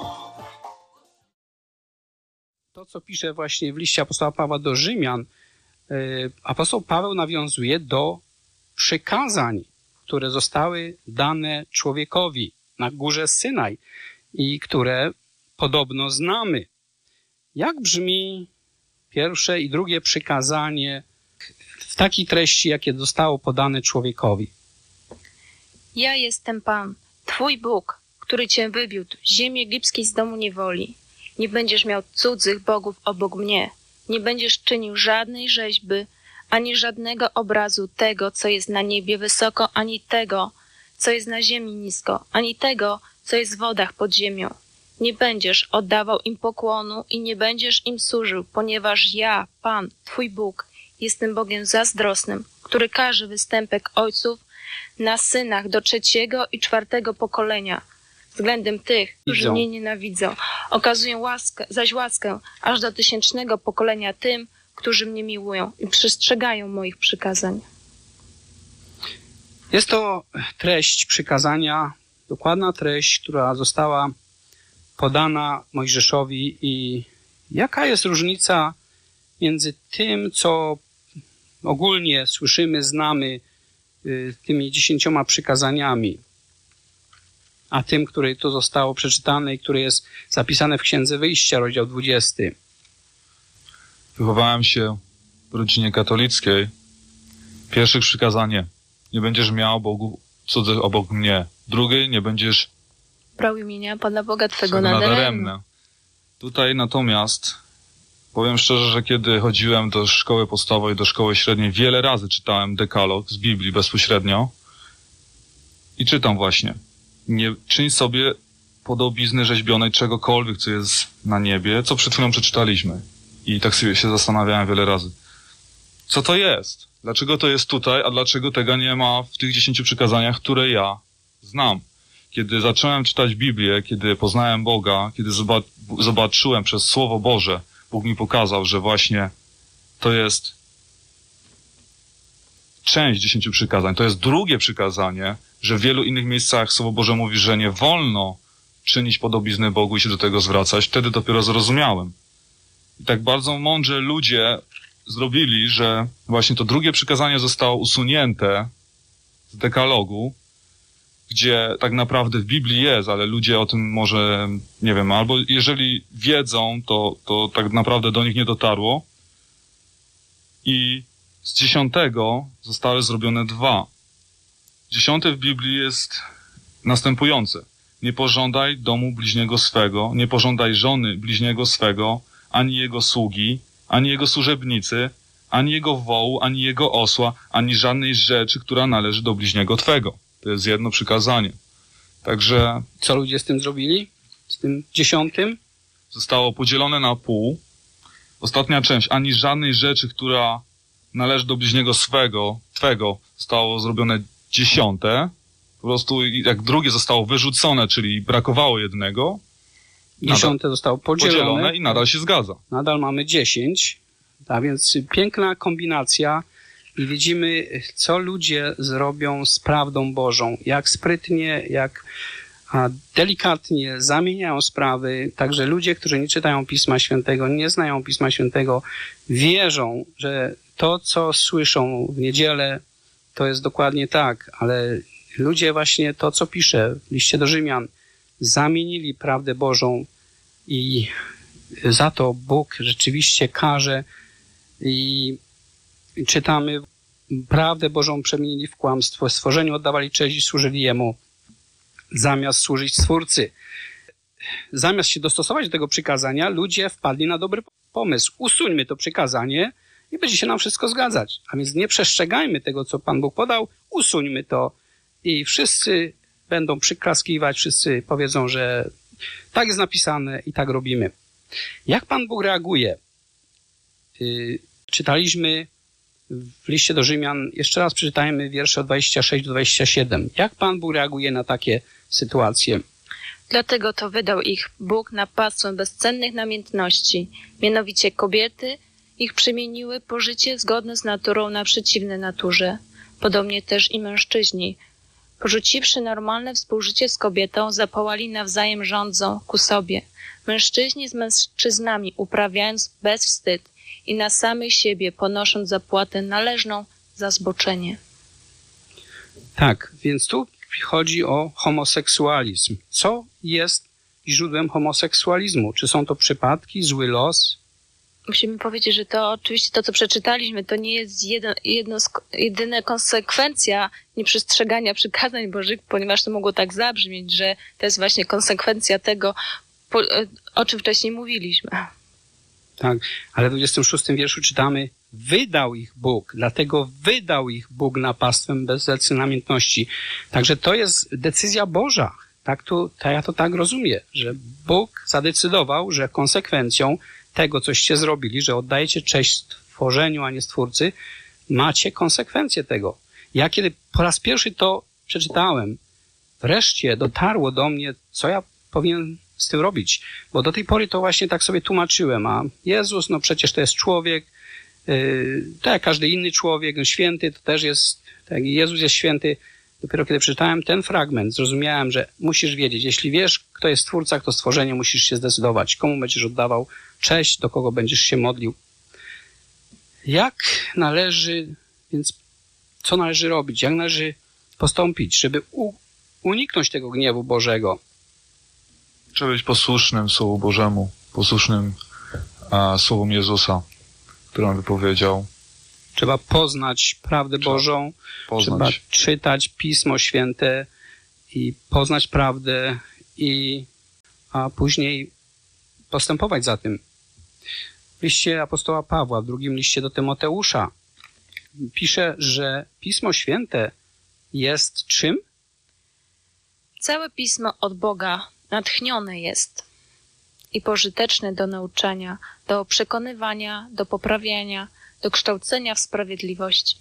To, co pisze właśnie w liście apostoła Pawła do Rzymian, apostoł Paweł nawiązuje do przykazań, które zostały dane człowiekowi na górze Synaj i które podobno znamy. Jak brzmi pierwsze i drugie przykazanie w takiej treści, jakie zostało podane człowiekowi? Ja jestem Pan, Twój Bóg, który Cię wywiódł z ziemi egipskiej z domu niewoli. Nie będziesz miał cudzych bogów obok mnie. Nie będziesz czynił żadnej rzeźby, ani żadnego obrazu tego, co jest na niebie wysoko, ani tego, co jest na ziemi nisko, ani tego, co jest w wodach pod ziemią. Nie będziesz oddawał im pokłonu i nie będziesz im służył, ponieważ ja, Pan, Twój Bóg, jestem Bogiem zazdrosnym, który każe występek ojców na synach do 3. i 4. pokolenia, względem tych, którzy mnie nienawidzą. Okazuję zaś łaskę aż do 1000. pokolenia tym, którzy mnie miłują i przestrzegają moich przykazań. Jest to treść przykazania, dokładna treść, która została podana Mojżeszowi i jaka jest różnica między tym, co ogólnie słyszymy, znamy tymi 10 przykazaniami, a tym, które tu zostało przeczytane i które jest zapisane w Księdze Wyjścia, rozdział 20. Wychowałem się w rodzinie katolickiej. Pierwsze przykazanie: nie będziesz miał Bogu cudzych obok mnie. Drugie: nie będziesz brał imienia Pana Boga Twego nadaremne. Tutaj natomiast powiem szczerze, że kiedy chodziłem do szkoły podstawowej, do szkoły średniej, wiele razy czytałem dekalog z Biblii bezpośrednio i czytam właśnie: nie czyń sobie podobizny rzeźbionej czegokolwiek, co jest na niebie, co przed chwilą przeczytaliśmy. I tak sobie się zastanawiałem wiele razy. Co to jest? Dlaczego to jest tutaj, a dlaczego tego nie ma w tych 10 przykazaniach, które ja znam? Kiedy zacząłem czytać Biblię, kiedy poznałem Boga, kiedy zobaczyłem przez Słowo Boże, Bóg mi pokazał, że właśnie to jest część 10 przykazań. To jest drugie przykazanie, że w wielu innych miejscach Słowo Boże mówi, że nie wolno czynić podobizny Bogu i się do tego zwracać. Wtedy dopiero zrozumiałem. I tak bardzo mądrze ludzie zrobili, że właśnie to drugie przykazanie zostało usunięte z dekalogu, gdzie tak naprawdę w Biblii jest, ale ludzie o tym może, nie wiem, albo jeżeli wiedzą, to tak naprawdę do nich nie dotarło. I z 10 zostały zrobione 2. 10 w Biblii jest następujące: nie pożądaj domu bliźniego swego, nie pożądaj żony bliźniego swego, ani jego sługi, ani jego służebnicy, ani jego wołu, ani jego osła, ani żadnej rzeczy, która należy do bliźniego twego. To jest jedno przykazanie. Także... Co ludzie z tym zrobili? Z tym 10? Zostało podzielone na pół. Ostatnia część: ani żadnej rzeczy, która należy do bliźniego twego, zostało zrobione 10. Po prostu jak drugie zostało wyrzucone, czyli brakowało jednego. 10 zostało podzielone i nadal się zgadza. Nadal mamy 10. A więc piękna kombinacja i widzimy, co ludzie zrobią z prawdą Bożą. Jak sprytnie, jak delikatnie zamieniają sprawy. Także ludzie, którzy nie czytają Pisma Świętego, nie znają Pisma Świętego, wierzą, że to, co słyszą w niedzielę, to jest dokładnie tak. Ale ludzie właśnie to, co pisze w liście do Rzymian, zamienili prawdę Bożą i za to Bóg rzeczywiście karze. I czytamy: prawdę Bożą przemienili w kłamstwo, stworzeniu oddawali cześć i służyli Jemu, zamiast służyć Stwórcy. Zamiast się dostosować do tego przykazania, ludzie wpadli na dobry pomysł. Usuńmy to przykazanie i będzie się nam wszystko zgadzać. A więc nie przestrzegajmy tego, co Pan Bóg podał, usuńmy to i wszyscy będą przyklaskiwać, wszyscy powiedzą, że tak jest napisane i tak robimy. Jak Pan Bóg reaguje? Czytaliśmy w liście do Rzymian, jeszcze raz przeczytajmy wiersze od 26 do 27. Jak Pan Bóg reaguje na takie sytuacje? Dlatego to wydał ich Bóg na pastwę bezcennych namiętności. Mianowicie kobiety ich przemieniły pożycie zgodne z naturą na przeciwne naturze. Podobnie też i mężczyźni. Porzuciwszy normalne współżycie z kobietą, zapołali nawzajem rządzą ku sobie. Mężczyźni z mężczyznami uprawiając bezwstyd i na samych siebie ponosząc zapłatę należną za zboczenie. Tak, więc tu chodzi o homoseksualizm. Co jest źródłem homoseksualizmu? Czy są to przypadki, zły los? Musimy powiedzieć, że to oczywiście to, co przeczytaliśmy, to nie jest jedyna konsekwencja nieprzestrzegania przykazań Bożych, ponieważ to mogło tak zabrzmieć, że to jest właśnie konsekwencja tego, o czym wcześniej mówiliśmy. Tak, ale w 26 wierszu czytamy: wydał ich Bóg, dlatego wydał ich Bóg na pastwę bezcennych namiętności. Także to jest decyzja Boża. Ja to tak rozumiem, że Bóg zadecydował, że konsekwencją tego, coście zrobili, że oddajecie cześć stworzeniu, a nie Stwórcy, macie konsekwencje tego. Ja kiedy po raz pierwszy to przeczytałem, wreszcie dotarło do mnie, co ja powinien z tym robić. Bo do tej pory to właśnie tak sobie tłumaczyłem, a Jezus, no przecież to jest człowiek, tak jak każdy inny człowiek, no święty to też jest, tak jak Jezus jest święty. Dopiero kiedy przeczytałem ten fragment, zrozumiałem, że musisz wiedzieć, jeśli wiesz, kto jest Stwórca, kto stworzenie, musisz się zdecydować, komu będziesz oddawał cześć, do kogo będziesz się modlił. Co należy robić? Jak należy postąpić, żeby uniknąć tego gniewu Bożego? Trzeba być posłusznym Słowu Bożemu, posłusznym Słowom Jezusa, które on wypowiedział. Trzeba poznać prawdę Bożą, trzeba czytać Pismo Święte i poznać prawdę, a później postępować za tym. W liście apostoła Pawła, w drugim liście do Tymoteusza, pisze, że Pismo Święte jest czym? Całe Pismo od Boga natchnione jest i pożyteczne do nauczania, do przekonywania, do poprawiania, do kształcenia w sprawiedliwości.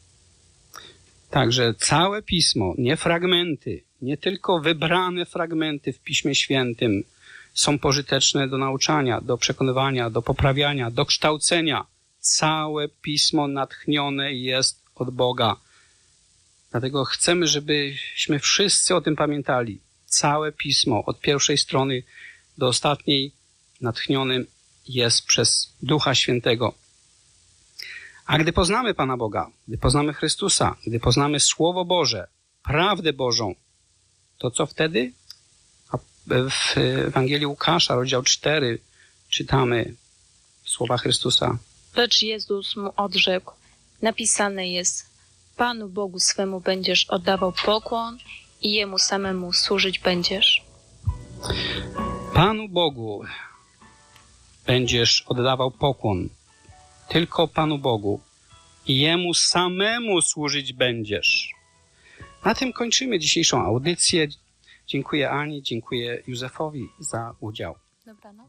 Także całe Pismo, nie fragmenty, nie tylko wybrane fragmenty w Piśmie Świętym są pożyteczne do nauczania, do przekonywania, do poprawiania, do kształcenia. Całe Pismo natchnione jest od Boga. Dlatego chcemy, żebyśmy wszyscy o tym pamiętali. Całe Pismo, od pierwszej strony do ostatniej, natchnione jest przez Ducha Świętego. A gdy poznamy Pana Boga, gdy poznamy Chrystusa, gdy poznamy Słowo Boże, prawdę Bożą, to co wtedy? W Ewangelii Łukasza, rozdział 4, czytamy słowa Chrystusa. Lecz Jezus mu odrzekł, napisane jest, Panu Bogu swemu będziesz oddawał pokłon i Jemu samemu służyć będziesz. Panu Bogu będziesz oddawał pokłon, tylko Panu Bogu i Jemu samemu służyć będziesz. Na tym kończymy dzisiejszą audycję. Dziękuję Ani, dziękuję Józefowi za udział. Dobranoc.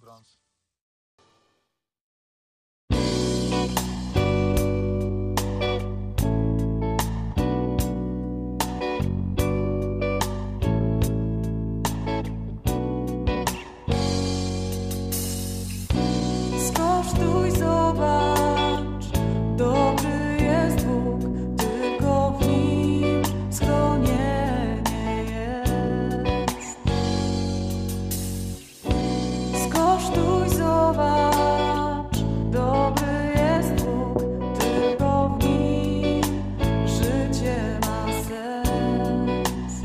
Skosztuj, zobacz, dobry jest Bóg, tylko w Nim schronienie jest. Skosztuj, zobacz, dobry jest Bóg, tylko w Nim życie ma sens.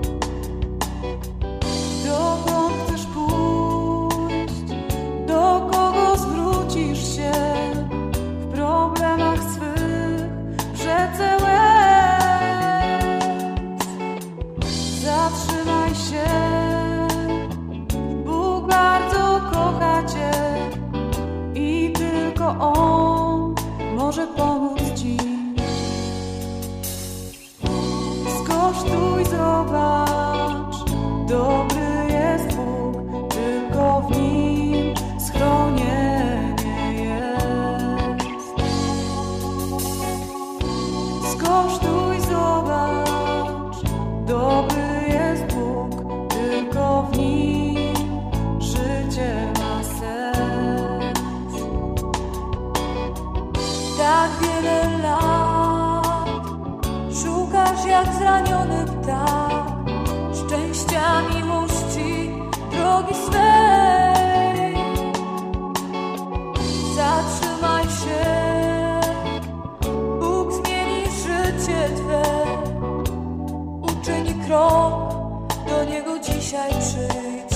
Dokąd chcesz pójść? Do kogo zwrócisz się w problemach swych, w rzece łez? Zatrzymaj się, Bóg bardzo kocha Cię i tylko On może pomóc Ci. Skosztuj, zobacz, dobry jest Bóg, tylko w Nim schronienie jest. Skosztuj, zobacz, dobry jest Bóg, tylko w Nim życie ma sens. Tak wiele lat szukasz jak zraniony ptak szczęścia, miłości, drogi swej. Zatrzymaj się, Bóg zmieni życie Twe. Uczyń krok, do Niego dzisiaj przyjdź.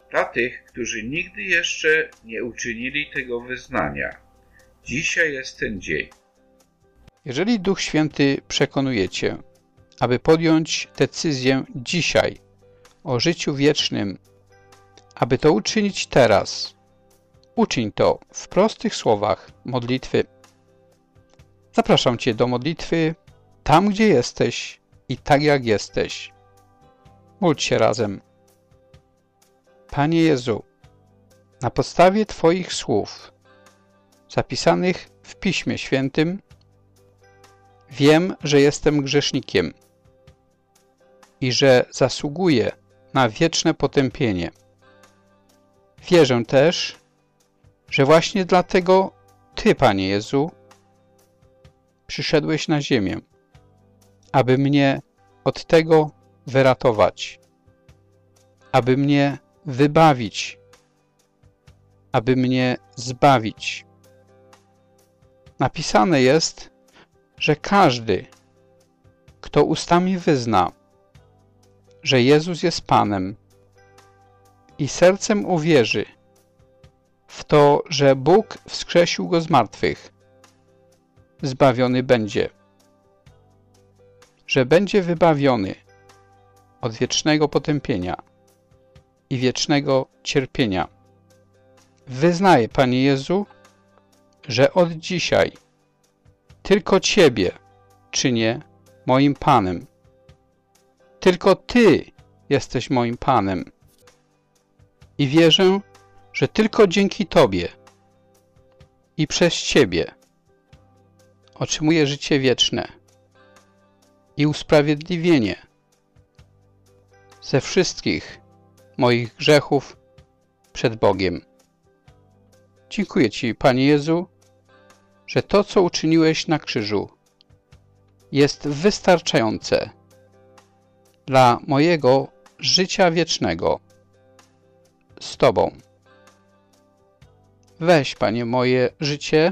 Dla tych, którzy nigdy jeszcze nie uczynili tego wyznania, dzisiaj jest ten dzień. Jeżeli Duch Święty przekonuje Cię, aby podjąć decyzję dzisiaj o życiu wiecznym, aby to uczynić teraz, uczyń to w prostych słowach modlitwy. Zapraszam Cię do modlitwy tam, gdzie jesteś i tak jak jesteś. Módl się razem. Panie Jezu, na podstawie Twoich słów zapisanych w Piśmie Świętym wiem, że jestem grzesznikiem i że zasługuję na wieczne potępienie. Wierzę też, że właśnie dlatego Ty, Panie Jezu, przyszedłeś na ziemię, aby mnie od tego wyratować, aby mnie wybawić, aby mnie zbawić. Napisane jest, że każdy, kto ustami wyzna, że Jezus jest Panem i sercem uwierzy w to, że Bóg wskrzesił Go z martwych, zbawiony będzie, że będzie wybawiony od wiecznego potępienia i wiecznego cierpienia. Wyznaję, Panie Jezu, że od dzisiaj tylko Ciebie czynię moim Panem. Tylko Ty jesteś moim Panem. I wierzę, że tylko dzięki Tobie i przez Ciebie otrzymuję życie wieczne i usprawiedliwienie ze wszystkich moich grzechów przed Bogiem. Dziękuję Ci, Panie Jezu, że to, co uczyniłeś na krzyżu, jest wystarczające dla mojego życia wiecznego z Tobą. Weź, Panie, moje życie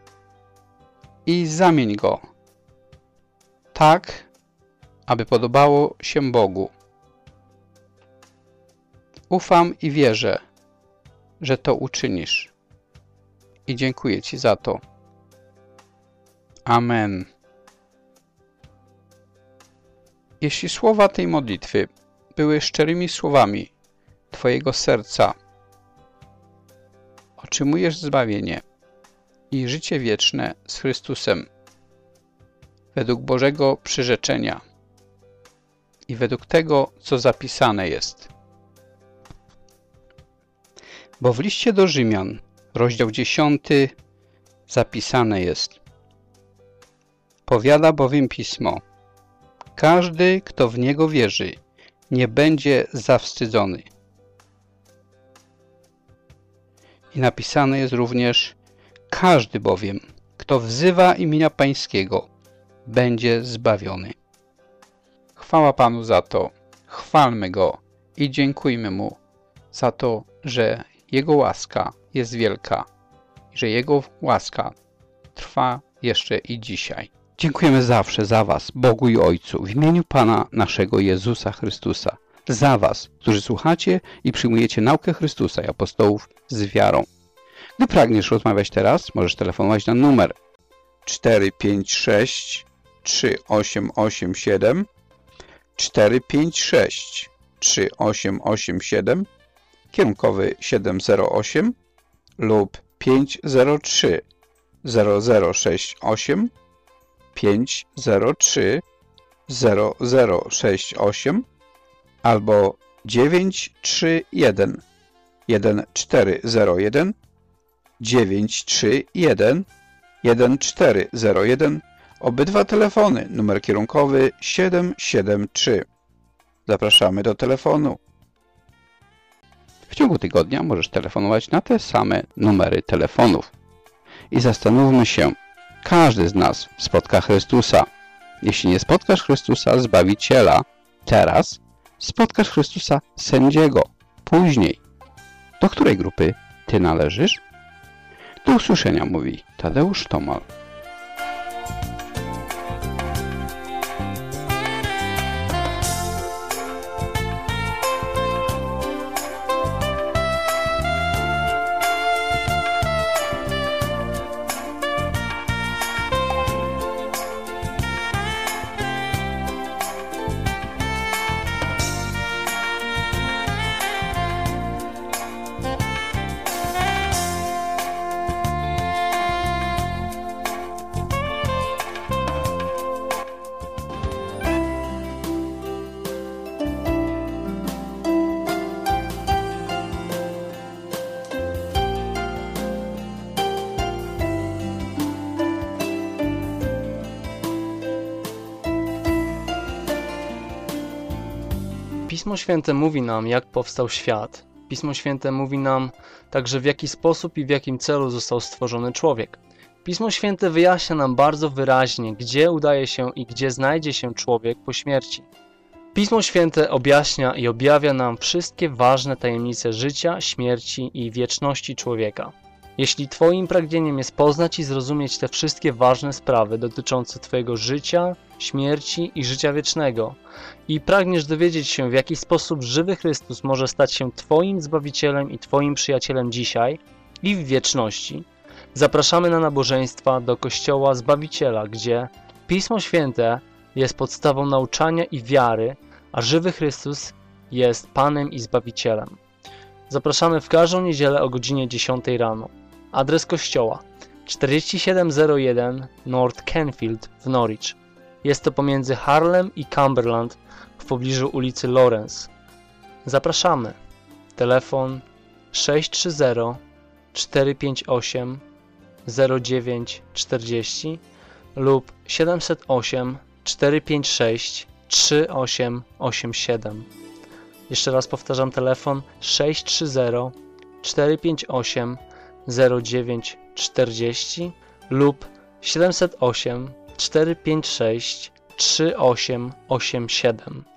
i zamień go tak, aby podobało się Bogu. Ufam i wierzę, że to uczynisz. I dziękuję Ci za to. Amen. Jeśli słowa tej modlitwy były szczerymi słowami Twojego serca, otrzymujesz zbawienie i życie wieczne z Chrystusem według Bożego przyrzeczenia i według tego, co zapisane jest. Bo w liście do Rzymian, rozdział 10, zapisane jest: powiada bowiem Pismo, każdy, kto w Niego wierzy, nie będzie zawstydzony. I napisane jest również: każdy bowiem, kto wzywa imienia Pańskiego, będzie zbawiony. Chwała Panu za to, chwalmy Go i dziękujmy Mu za to, że Jego łaska jest wielka i że Jego łaska trwa jeszcze i dzisiaj. Dziękujemy zawsze za Was, Bogu i Ojcu, w imieniu Pana naszego Jezusa Chrystusa, za Was, którzy słuchacie i przyjmujecie naukę Chrystusa i apostołów z wiarą. Gdy pragniesz rozmawiać teraz, możesz telefonować na numer 456 3887 456 3887 kierunkowy 708 lub 503 0068 503 0068 albo 931 1401 931 1401. Obydwa telefony, numer kierunkowy 773. Zapraszamy do telefonu. W ciągu tygodnia możesz telefonować na te same numery telefonów. I zastanówmy się, każdy z nas spotka Chrystusa. Jeśli nie spotkasz Chrystusa, Zbawiciela, teraz spotkasz Chrystusa, Sędziego, później. Do której grupy Ty należysz? Do usłyszenia, mówi Tadeusz Tomal. Pismo Święte mówi nam, jak powstał świat. Pismo Święte mówi nam także, w jaki sposób i w jakim celu został stworzony człowiek. Pismo Święte wyjaśnia nam bardzo wyraźnie, gdzie udaje się i gdzie znajdzie się człowiek po śmierci. Pismo Święte objaśnia i objawia nam wszystkie ważne tajemnice życia, śmierci i wieczności człowieka. Jeśli Twoim pragnieniem jest poznać i zrozumieć te wszystkie ważne sprawy dotyczące Twojego życia, śmierci i życia wiecznego i pragniesz dowiedzieć się, w jaki sposób żywy Chrystus może stać się Twoim Zbawicielem i Twoim przyjacielem dzisiaj i w wieczności, zapraszamy na nabożeństwa do Kościoła Zbawiciela, gdzie Pismo Święte jest podstawą nauczania i wiary, a żywy Chrystus jest Panem i Zbawicielem. Zapraszamy w każdą niedzielę o godzinie 10 rano. Adres kościoła 4701 North Canfield w Norwich. Jest to pomiędzy Harlem i Cumberland w pobliżu ulicy Lawrence. Zapraszamy. Telefon 630 458 0940 lub 708 456 3887. Jeszcze raz powtarzam, telefon 630 458 0940 lub 708 456 3887.